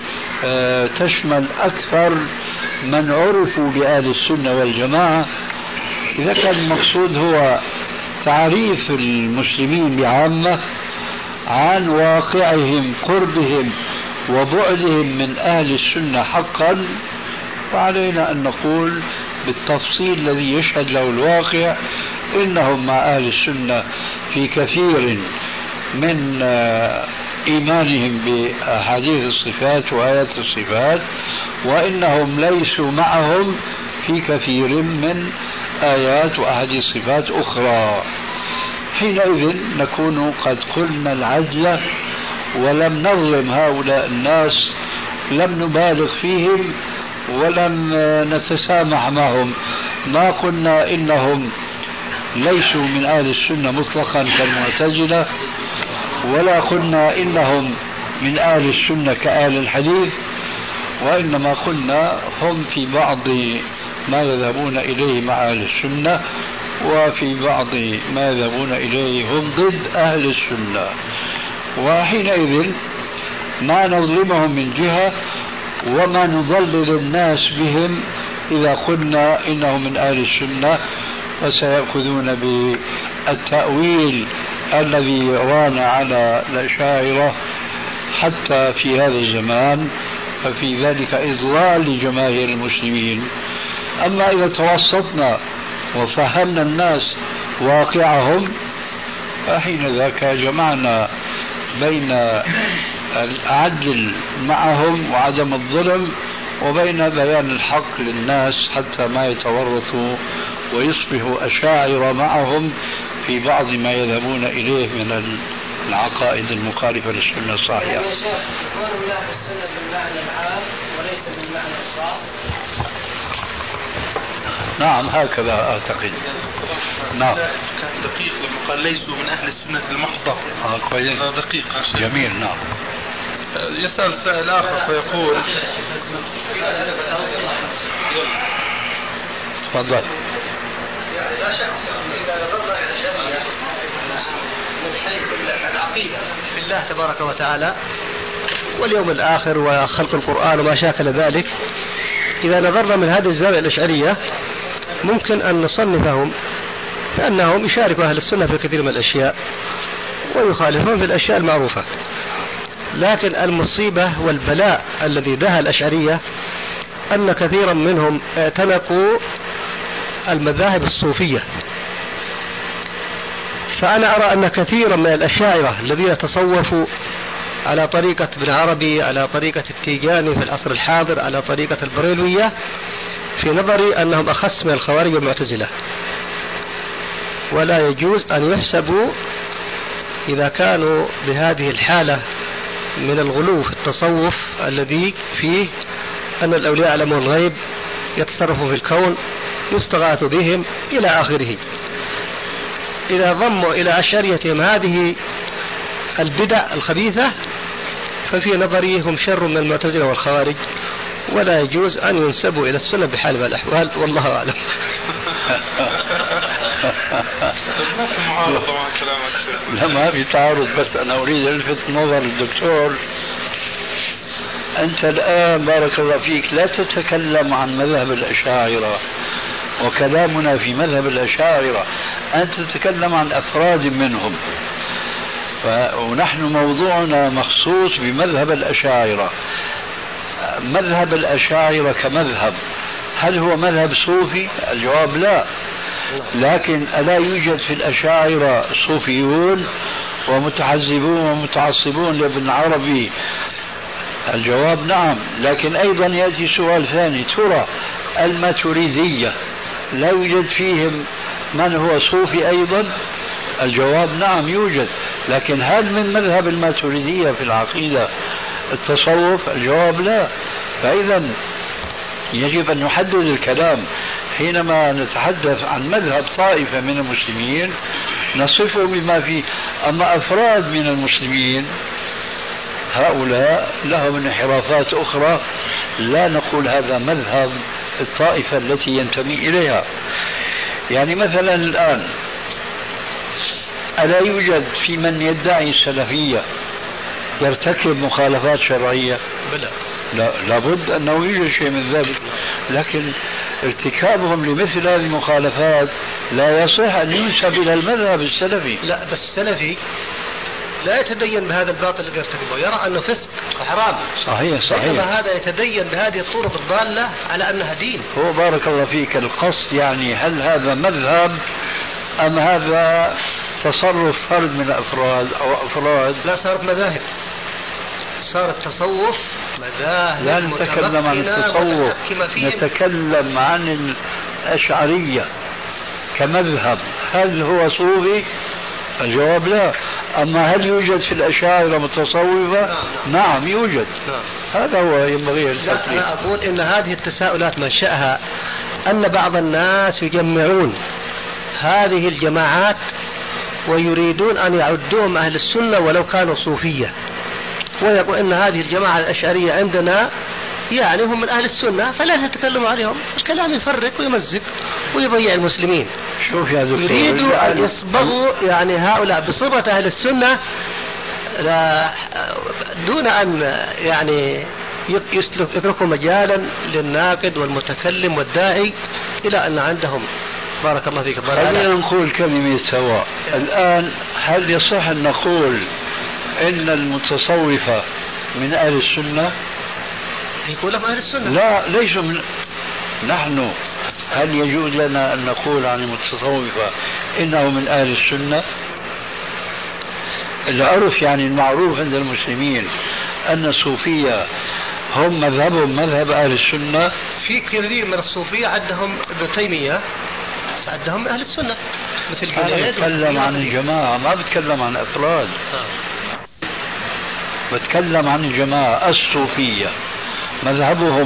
Speaker 3: تشمل أكثر من عرفوا بأهل السنة والجماعة، إذا كان المقصود هو تعريف المسلمين بعامة عن واقعهم قربهم وبعدهم من أهل السنة حقا، فعلينا أن نقول بالتفصيل الذي يشهد له الواقع إنهم مع أهل السنة في كثير من إيمانهم بأحاديث الصفات وآيات الصفات، وإنهم ليسوا معهم في كثير من آيات وأحاديث صفات أخرى. حينئذ نكون قد قلنا العدل ولم نظلم هؤلاء الناس، لم نبالغ فيهم ولم نتسامح معهم. ما قلنا إنهم ليسوا من أهل السنة مطلقا كالمعتزلة، ولا قلنا إنهم من أهل السنة كأهل الحديث، وإنما قلنا هم في بعض ما يذهبون إليه مع أهل السنة، وفي بعض ما يذهبون إليه هم ضد أهل السنة. وحينئذ ما نظلمهم من جهة وما نضلل الناس بهم إذا قلنا إنهم من أهل السنة، وسيأخذون بالتأويل الذي ران على الأشاعرة حتى في هذا الزمان، ففي ذلك إضلال لجماهير المسلمين. أما إذا توسطنا وفهمنا الناس واقعهم، فحين ذاك جمعنا بين العدل معهم وعدم الظلم وبين بيان الحق للناس حتى ما يتورطوا ويصبحوا أشاعرة معهم في بعض ما يذهبون إليه من العقائد المخالفة للسنة الصحيحة.
Speaker 7: يا شيخ، يكون الله السنة بالمعنى العام وليس بالمعنى الخاص؟
Speaker 3: نعم هكذا أعتقد. نعم
Speaker 6: كان دقيق لما قال ليسوا من أهل السنة المحضة.
Speaker 3: كويس.
Speaker 6: هذا دقيق.
Speaker 3: جميل. نعم.
Speaker 6: يسأل سائل آخر فيقول
Speaker 3: تفضل.
Speaker 4: لا شك إذا نظرنا إلى الشريعة من حيث العقيدة في الله تبارك وتعالى واليوم الآخر وخلق القرآن وما شاكل ذلك، إذا نظرنا من هذه الزاوية الأشعرية ممكن أن نصنفهم بأنهم يشاركوا أهل السنة في كثير من الأشياء ويخالفون في الأشياء المعروفة. لكن المصيبة والبلاء الذي دها الأشعرية أن كثيرا منهم اعتنقوا المذاهب الصوفية. فأنا أرى أن كثيرا من الأشاعرة الذين تصوفوا على طريقة ابن عربي، على طريقة التيجاني في العصر الحاضر، على طريقة البريلوية، في نظري أنهم أخص من الخوارج والمعتزلة، ولا يجوز أن يحسبوا إذا كانوا بهذه الحالة من الغلو في التصوف الذي فيه أن الأولياء يعلمون الغيب، يتصرفوا في الكون، يستغاث بهم إلى آخره. إذا ضموا إلى أشعريتهم هذه البدع الخبيثة ففي نظري هم شر من المعتزلة والخوارج، ولا يجوز أن ينسبوا إلى السنة بحال من الأحوال، والله أعلم.
Speaker 6: ما في معارضة مع كلامك.
Speaker 3: لا ما في تعارض، بس أنا أريد ألفت نظر الدكتور. أنت الآن بارك الله فيك لا تتكلم عن مذهب الأشاعرة وكلامنا في مذهب الأشاعرة، أنت تتكلم عن أفراد منهم، ونحن موضوعنا مخصوص بمذهب الأشاعرة. مذهب الأشاعرة كمذهب هل هو مذهب صوفي؟ الجواب لا. لكن ألا يوجد في الأشاعرة صوفيون ومتحزبون ومتعصبون لابن عربي؟ الجواب نعم. لكن أيضا يأتي سؤال ثاني، ترى الماتريدية لا يوجد فيهم من هو صوفي أيضا؟ الجواب نعم يوجد. لكن هل من مذهب الماتريدية في العقيدة التصوف؟ الجواب لا. فإذا يجب أن نحدد الكلام. حينما نتحدث عن مذهب طائفة من المسلمين نصفه بما فيه. أما أفراد من المسلمين هؤلاء لهم انحرافات أخرى، لا نقول هذا مذهب الطائفة التي ينتمي إليها. يعني مثلا الآن ألا يوجد في من يدعي السلفية يرتكب مخالفات شرعية؟
Speaker 4: بلى.
Speaker 3: لا، لابد أنه يوجد شيء من ذلك. لكن ارتكابهم لمثل هذه المخالفات لا يصح أن ينسب إلى المذهب السلفي.
Speaker 4: لا، بس السلفي لا يتدين بهذا الباطل الذي يرتكبه، يرى أنه فسق وحرام.
Speaker 3: صحيح.
Speaker 4: إنما هذا يتدين بهذه الطرق الضالة على أنها دين.
Speaker 3: هو بارك الله فيك القصد يعني هل هذا مذهب أم هذا تصرف فرد من الأفراد أو أفراد؟
Speaker 4: لا، صارت مذاهب، صار التصوف مذاهب.
Speaker 3: لا نتكلم عن التصوف، نتكلم عن الأشعرية كمذهب. هل هو صوفي؟ الجواب لا. أما هل يوجد في الأشاعرة متصوفة؟ نعم يوجد. هذا هو ينبغي التفريق.
Speaker 4: أنا أقول إن هذه التساؤلات منشأها أن بعض الناس يجمعون هذه الجماعات ويريدون أن يعدوهم أهل السنة ولو كانوا صوفية، ويقول إن هذه الجماعة الأشعرية عندنا يعني هم من أهل السنة فلا تتكلموا عليهم. الكلام يفرق ويمزق ويضيع المسلمين.
Speaker 3: شوف يا دكتور،
Speaker 4: يريدوا أن يصبغوا يعني هؤلاء بصفة أهل السنة دون أن يعني يتركوا مجالا للناقد والمتكلم والداعي إلى أن عندهم بارك الله فيك
Speaker 3: خلينا نقول كلمة سواء. الآن هل يصح أن نقول إن المتصوفة من أهل السنة؟
Speaker 4: يقول لهم أهل السنة.
Speaker 3: لا، ليسوا من. نحن هل يجوز لنا أن نقول عن المتصوفة إنه من أهل السنة؟ العرف يعني المعروف عند المسلمين أن الصوفية هم مذهبهم مذهب أهل السنة.
Speaker 4: في كثير من الصوفية عندهم ابن تيمية عندهم أهل السنة مثل
Speaker 3: أنا بتكلم عن الجماعة، ما بتكلم عن أفراد. بتكلم عن الجماعة الصوفية مذهبهم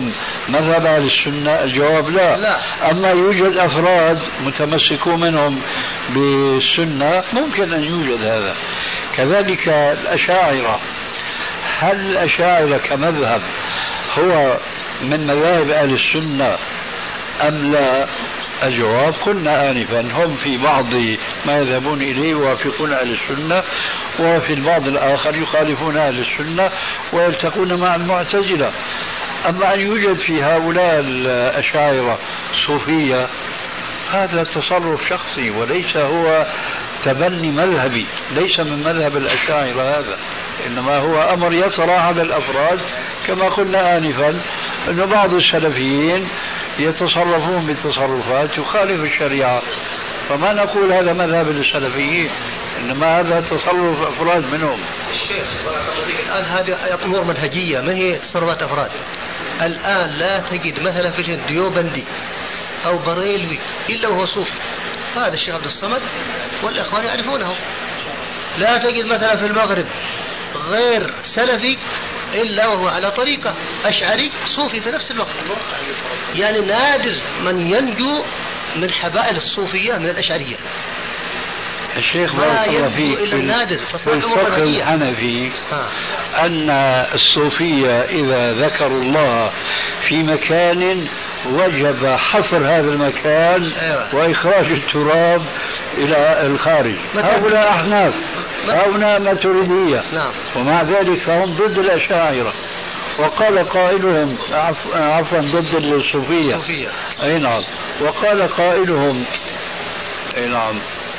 Speaker 3: مذهب أهل السنة؟ الجواب لا. أما يوجد أفراد متمسكون منهم بالسنة ممكن أن يوجد هذا. كذلك الأشاعرة، هل الأشاعرة كمذهب هو من مذاهب أهل السنة أم لا؟ الجواب قلنا آنفا هم في بعض ما يذهبون إليه يوافقون أهل السنة، وفي البعض الآخر يخالفون أهل السنة ويلتقون مع المعتزلة. أما أن يوجد في هؤلاء الأشاعرة صوفية هذا تصرف شخصي وليس هو تبني مذهبي، ليس من مذهب الأشاعرة هذا، إنما هو أمر يطرأ على الأفراد كما قلنا آنفا أن بعض السلفيين يتصرفون بتصرفات تخالف الشريعة، فما نقول هذا مذهب السلفيين، إنما هذا تصرف أفراد منهم.
Speaker 4: الشيخ الآن هذه أمور منهجية ما هي تصرفات أفراد. الآن لا تجد مثلا في ديوبندي أو بريلوي إلا وهو صوفي، هذا الشيخ عبد الصمد والإخوان يعرفونه. لا تجد مثلا في المغرب غير سلفي إلا وهو على طريقة أشعري صوفي في نفس الوقت. يعني نادر من ينجو من حبائل الصوفية من الأشعرية.
Speaker 3: الشيخ بارك الله فيك في الفقه الحنفي أن الصوفية إذا ذكروا الله في مكان وجب حصر هذا المكان وإخراج التراب إلى الخارج. هؤلاء أحناف، هؤلاء ماتريدية، ومع ذلك فهم ضد الأشاعرة. وقال قائلهم عفوا ضد الصوفية، أي نعم، وقال قائلهم أي نعم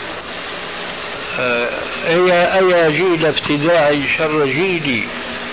Speaker 3: أيا جيل ابتداع شر جيلي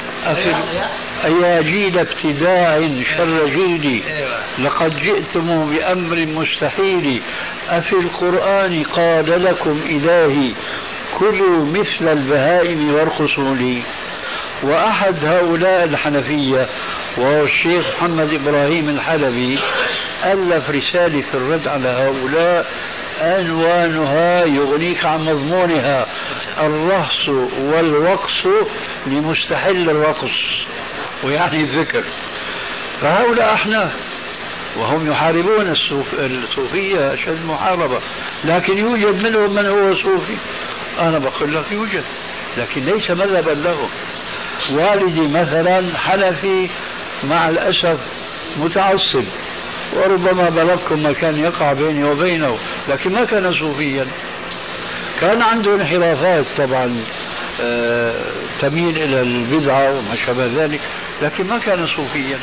Speaker 3: أيا جيل ابتداع شر جيلي لقد جئتم بأمر مستحيل أفي القرآن قال لكم إلهي كلوا مثل البهائم وارقصوا لي. وأحد هؤلاء الحنفية وهو الشيخ محمد إبراهيم الحلبي ألف رسالة في الرد على هؤلاء عنوانها يغنيك عن مضمونها: الرقص والوقص لمستحل الرقص، ويعني الذكر. فهؤلاء أحناف وهم يحاربون الصوفية أشد محاربة، لكن يوجد منهم من هو صوفي. أنا بقول لك يوجد، لكن ليس مذهبا لهم. والدي مثلا حنفي مع الأسف متعصب، وربما بلغكم ما كان يقع بيني وبينه، لكن ما كان صوفيا. كان عنده انحرافات طبعا تميل إلى البدعة وما شابه ذلك، لكن ما كان صوفيا.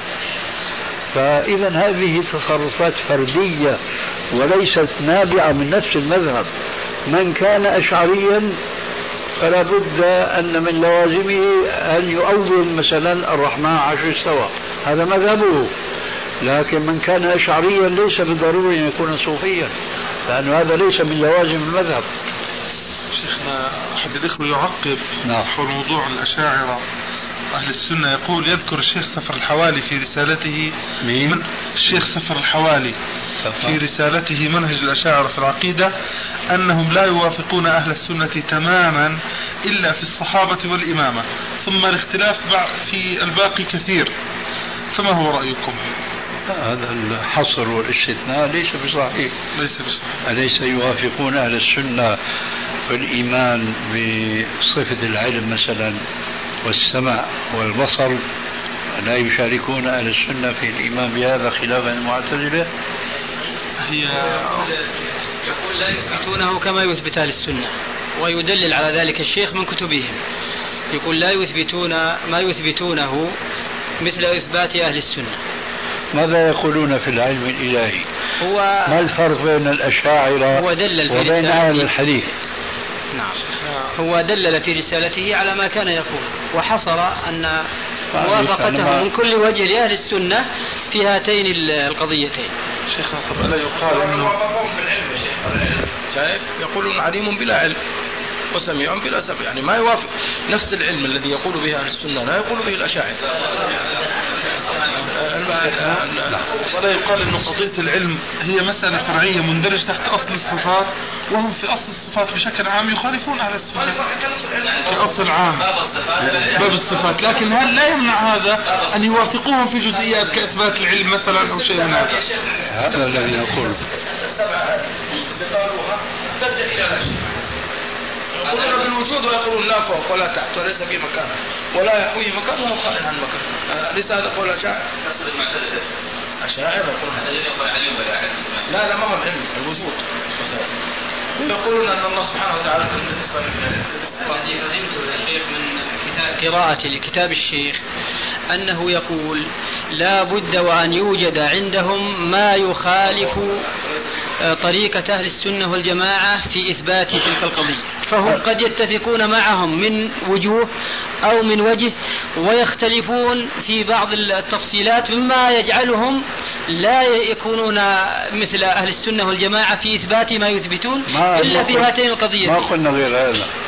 Speaker 3: فإذا هذه تصرفات فردية وليست نابعة من نفس المذهب. من كان أشعريا فلا بد أن من لوازمه أن يؤول مثلا الرحمن 10 استوى، هذا مذهبه. لكن من كان أشعريا ليس بالضروري أن يكون صوفيا، لأن هذا ليس من لوازم المذهب.
Speaker 6: شيخنا أحد الإخوة يعقب حول موضوع الأشاعرة أهل السنة، يقول يذكر الشيخ صفر الحوالي في رسالته الشيخ صفر الحوالي في رسالته منهج الأشاعرة في العقيدة أنهم لا يوافقون أهل السنة تماما إلا في الصحابة والإمامة، ثم الاختلاف في الباقي كثير، فما هو رأيكم؟
Speaker 3: هذا الحصر والاستثناء ليس بصحيح. أليس يوافقون أهل السنة في الإيمان بصفة العلم مثلا والسمع والبصر؟ لا يشاركون أهل السنة في الإيمان بهذا خلافا المعتزلة؟
Speaker 1: يقول لا يثبتونه كما يثبت أهل السنة، ويدلل على ذلك الشيخ من كتبهم. يقول لا يثبتون ما يثبتونه مثل إثبات أهل السنة.
Speaker 3: ماذا يقولون في العلم الإلهي؟ ما الفرق بين الأشاعرة وبين أهل الحديث؟
Speaker 1: نعم، هو دلل في رسالته على ما كان يقول، وحصر أن موافقته من كل وجه لأهل السنة في هاتين القضيتين.
Speaker 6: شيخنا طب ألا يقال أنه شايف يقولون عليم بلا علم وسميع بلا سمع، يعني ما يوافق نفس العلم الذي يقول به أهل السنة لا يقول به الأشاعرة. ولا يقال أن قضية العلم هي مسألة فرعية مندرجة تحت أصل الصفات، وهم في أصل الصفات بشكل عام يخالفون أهل السنة في أصل عام باب الصفات، لكن هل لا يمنع هذا أن يوافقوهم في جزئيات كإثبات العلم مثلا أو شيء من هذا؟
Speaker 3: هذا الذي نقول.
Speaker 5: يقولون بالوجود ويقولون لا فوق ولا تحت وليس في مكان ولا يحوي مكان وهو خارج عن مكان. ليس هذا قول أشاعرة؟ تقصد المعتزلة؟ أشاعرة لا ما هو العلم الوجود يقولون أن الله سبحانه وتعالى بالنسبة
Speaker 1: من قراءتي لكتاب الشيخ أنه يقول لا بد وأن يوجد عندهم ما يخالف طريقة أهل السنة والجماعة في إثبات تلك القضية، فهم قد يتفقون معهم من وجوه أو من وجه ويختلفون في بعض التفصيلات مما يجعلهم لا يكونون مثل أهل السنة والجماعة في إثبات ما يثبتون إلا في هاتين القضيتين.
Speaker 3: ما قلنا غير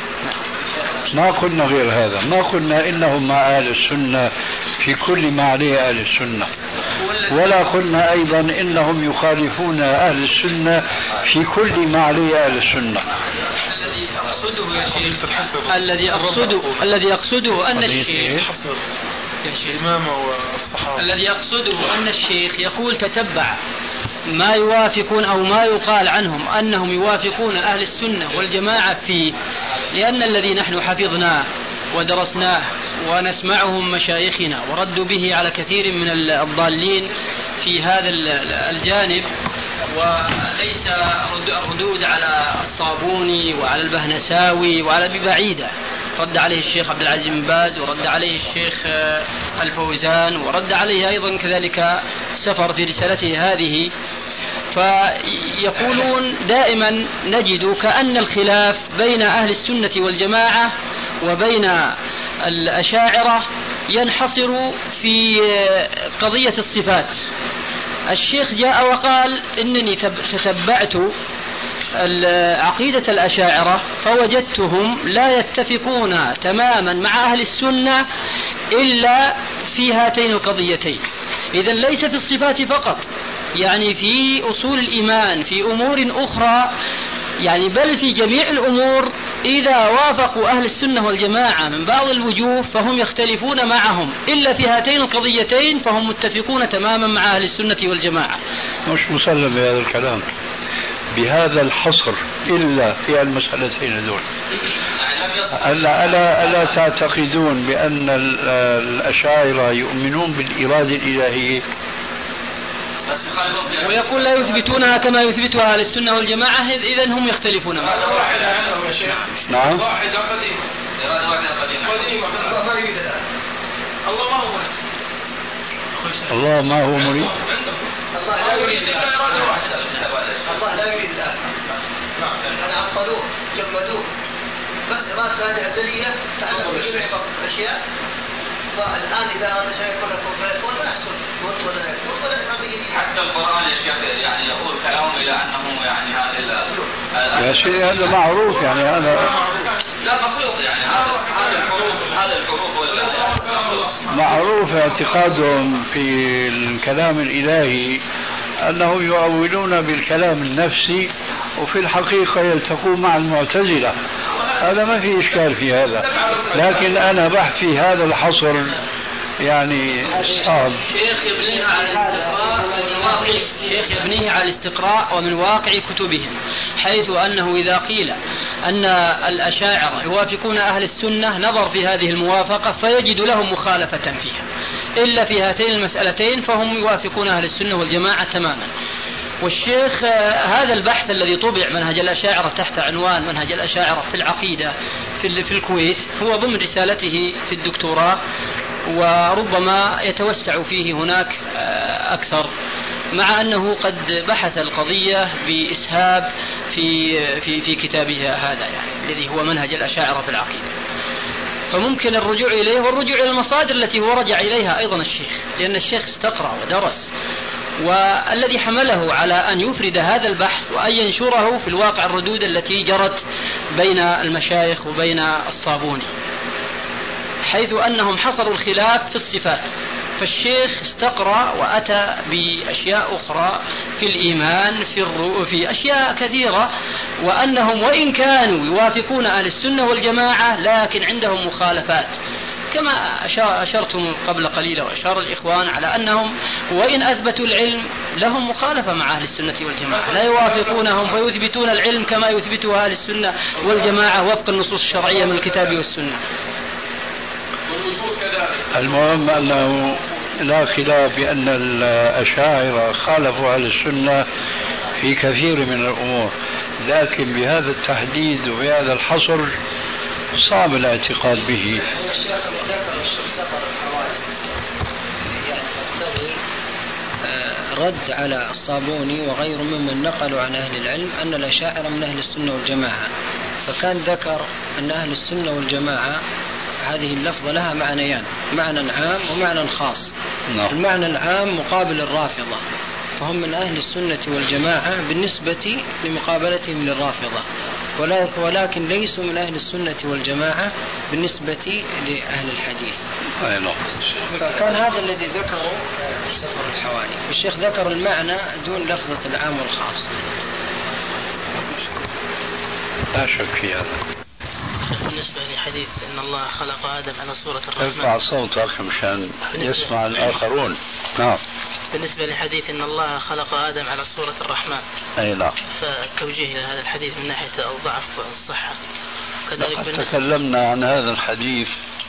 Speaker 3: هذا، ما قلنا إنهم مع أهل السنة في كل ما عليه أهل السنة، ولا قلنا أيضا إنهم يخالفون أهل السنة في كل ما عليه أهل السنة.
Speaker 1: الذي يقصده أن الشيخ الذي يقصده أن الشيخ يقول تتبع ما يوافقون أو ما يقال عنهم أنهم يوافقون أهل السنة والجماعة فيه، لأن الذي نحن حفظناه ودرسناه ونسمعهم مشايخنا وردوا به على كثير من الضالين في هذا الجانب، وليس الردود على الصابوني وعلى البهنساوي وعلى ببعيدة. رد عليه الشيخ عبد العزيز بن باز ورد عليه الشيخ الفوزان ورد عليه أيضا كذلك سفر في رسالته هذه. فيقولون دائما نجد كأن الخلاف بين أهل السنة والجماعة وبين الأشاعرة ينحصر في قضية الصفات. الشيخ جاء وقال إنني تتبعت عقيدة الأشاعرة فوجدتهم لا يتفقون تماما مع أهل السنة إلا في هاتين القضيتين. إذن ليس في الصفات فقط، يعني في أصول الإيمان، في أمور أخرى، يعني بل في جميع الأمور إذا وافقوا أهل السنة والجماعة من بعض الوجوه فهم يختلفون معهم، إلا في هاتين القضيتين فهم متفقون تماما مع أهل السنة والجماعة.
Speaker 3: مش مسلم بهذا الكلام بهذا الحصر إلا في المسألتين دول. ألا تعتقدون بأن الأشاعرة يؤمنون بالإرادة الإلهية
Speaker 1: ويقول لا يثبتونها كما يثبتها أهل السنة والجماعة، إذن هم يختلفون معها.
Speaker 6: واحدة عندهم يا شيخ.
Speaker 3: نعم.
Speaker 6: واحدة قديمة. قديمة. الله ما هو مريد.
Speaker 3: الله ما هو مريد.
Speaker 6: الله لا يريد إلا إرادة واحدة.
Speaker 7: الله لا يريد الآن. أنا عطلوه جمدوه بس إرادة هذه أزلية تعلم بجميع الأشياء. الآن إذا أراد شيء يكون فيكون لا يحصل ولا يكون ولا إرادة جديدة.
Speaker 5: حتى القرآن يا شيخ يعني يقول كلامه إلى أنه يعني هذا
Speaker 3: يا شيء هذا معروف، يعني هذا
Speaker 5: لا مخلوق، يعني هذا الحروف
Speaker 3: معروف. اعتقادهم في الكلام الإلهي أنهم يؤولون بالكلام النفسي وفي الحقيقة يلتقون مع المعتزلة، هذا ما في إشكال في هذا، لكن أنا بحثي هذا الحصر يعني صعب.
Speaker 1: الشيخ يبنيه على الاستقراء ومن واقع كتبهم، حيث أنه إذا قيل أن الأشاعرة يوافقون أهل السنة نظر في هذه الموافقة فيجد لهم مخالفة فيها، إلا في هاتين المسألتين فهم يوافقون أهل السنة والجماعة تماما. والشيخ هذا البحث الذي طبع منهج الأشاعرة تحت عنوان منهج الأشاعرة في العقيدة في الكويت هو ضمن رسالته في الدكتوراه، وربما يتوسع فيه هناك أكثر، مع أنه قد بحث القضية بإسهاب في كتابه هذا يعني الذي هو منهج الأشاعرة في العقيدة. فممكن الرجوع إليه والرجوع إلى المصادر التي هو رجع إليها أيضا الشيخ، لأن الشيخ استقرأ ودرس، والذي حمله على أن يفرد هذا البحث وأن ينشره في الواقع الردود التي جرت بين المشايخ وبين الصابوني، حيث أنهم حصروا الخلاف في الصفات. فالشيخ استقرأ وأتى بأشياء أخرى في الإيمان في أشياء كثيرة، وأنهم وإن كانوا يوافقون أهل السنة والجماعة لكن عندهم مخالفات، كما أشرتم قبل قليل وأشار الإخوان على أنهم وإن أثبتوا العلم لهم مخالفة مع أهل السنة والجماعة، لا يوافقونهم فيثبتون العلم كما يثبته أهل السنة والجماعة وفق النصوص الشرعية من الكتاب والسنة.
Speaker 3: المهم أنه لا خلاف بأن الأشاعرة خالفوا أهل السنة في كثير من الأمور، لكن بهذا التحديد وبهذا الحصر صعب الاعتقاد به.
Speaker 8: رد على الصابوني وغيره ممن نقلوا عن أهل العلم أن الأشاعرة من أهل السنة والجماعة، فكان ذكر أن أهل السنة والجماعة هذه اللفظة لها معنيان، معنى عام ومعنى خاص. المعنى العام مقابل الرافضة، فهم من أهل السنة والجماعة بالنسبة لمقابلتهم للرافضة، ولكن ليسوا من أهل السنة والجماعة بالنسبة لأهل الحديث. فكان هذا الذي ذكره سفر الحوالي. الشيخ ذكر المعنى دون لفظة العام والخاص.
Speaker 3: لا شك في هذا.
Speaker 9: بالنسبة لحديث أن الله خلق آدم على صورة الرحمن،
Speaker 3: ارفع صوتك مشان يسمع الآخرون. نعم.
Speaker 9: بالنسبة لحديث أن الله خلق آدم على صورة الرحمن،
Speaker 3: أي لا،
Speaker 9: فالتوجيه لهذا الحديث من ناحية الضعف والصحة. كذلك
Speaker 3: تكلمنا عن هذا الحديث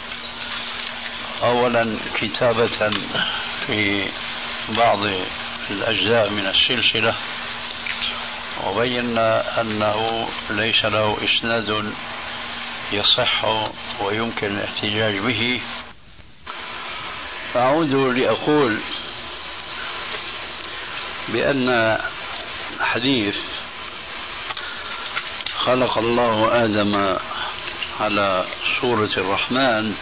Speaker 3: أولا كتابة في بعض الأجزاء من السلسلة، وبينا أنه ليس له إسناد يصح ويمكن الاحتجاج به. أعود لأقول بأن حديث خلق الله آدم على صورة الرحمن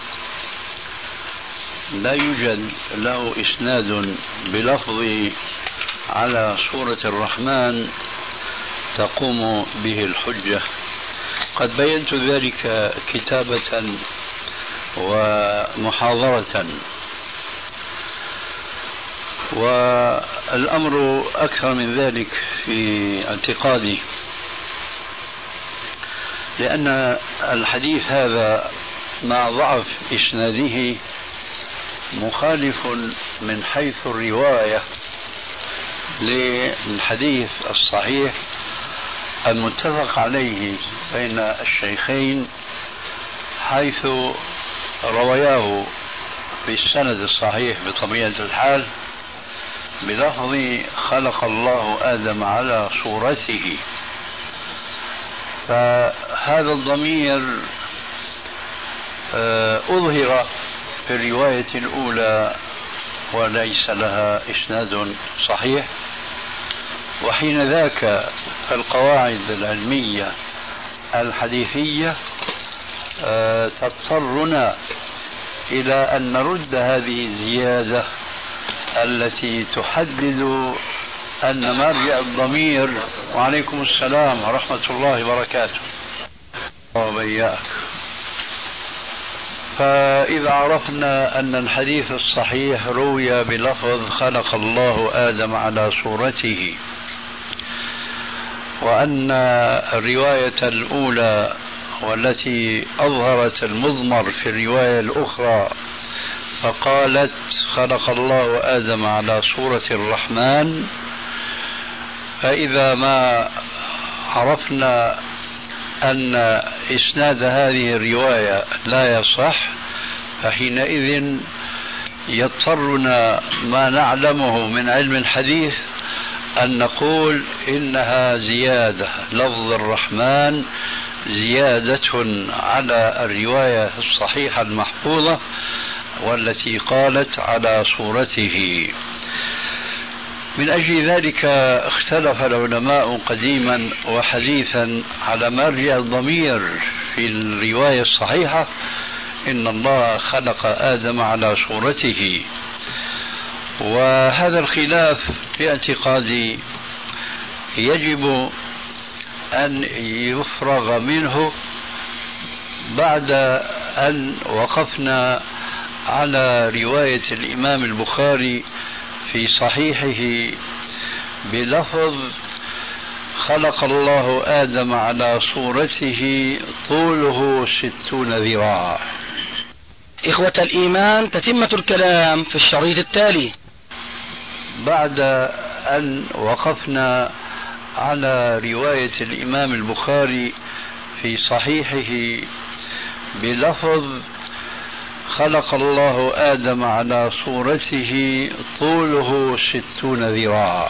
Speaker 3: لا يوجد له إسناد بلفظ على صورة الرحمن تقوم به الحجة. قد بينت ذلك كتابة ومحاضرة، والأمر أكثر من ذلك في اعتقادي، لأن الحديث هذا مع ضعف إسناده مخالف من حيث الرواية للحديث الصحيح المتفق عليه بين الشيخين، حيث رواياه بالسند الصحيح بطبيعة الحال بلفظ خلق الله آدم على صورته. فهذا الضمير أظهر في الرواية الأولى وليس لها إسناد صحيح، وحين ذاك القواعد العلمية الحديثية تضطرنا إلى أن نرد هذه الزيادة التي تحدد أن مرجع الضمير. وعليكم السلام ورحمة الله وبركاته. وبياك. فإذا عرفنا أن الحديث الصحيح روي بلفظ خلق الله آدم على صورته، وأن الرواية الأولى والتي أظهرت المضمر في الرواية الأخرى فقالت خلق الله آدم على صورة الرحمن، فإذا ما عرفنا أن إسناد هذه الرواية لا يصح، فحينئذ يضطرنا ما نعلمه من علم الحديث أن نقول إنها زيادة، لفظ الرحمن زيادة على الرواية الصحيحة المحفوظة والتي قالت على صورته. من أجل ذلك اختلف العلماء قديما وحديثا على مرجع الضمير في الرواية الصحيحة إن الله خلق آدم على صورته. وهذا الخلاف في اعتقادي يجب أن يفرغ منه بعد أن وقفنا على رواية الإمام البخاري في صحيحه بلفظ خلق الله آدم على صورته طوله 60 ذراعا.
Speaker 2: إخوة الإيمان، تتمة الكلام في الشريط التالي.
Speaker 3: بعد أن وقفنا على رواية الإمام البخاري في صحيحه بلفظ خلق الله آدم على صورته طوله 60 ذراعا،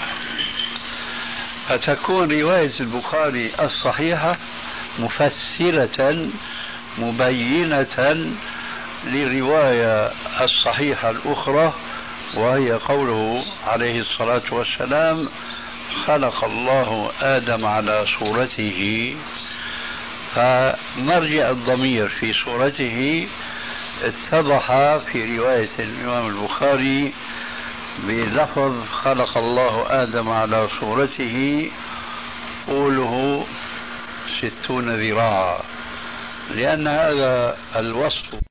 Speaker 3: فتكون رواية البخاري الصحيحة مفسرة مبينة للرواية الصحيحة الأخرى، وهي قوله عليه الصلاة والسلام خلق الله آدم على صورته، فمرجع الضمير في صورته اتضح في رواية الإمام البخاري بلفظ خلق الله آدم على صورته طوله 60 ذراعا، لأن هذا الوصف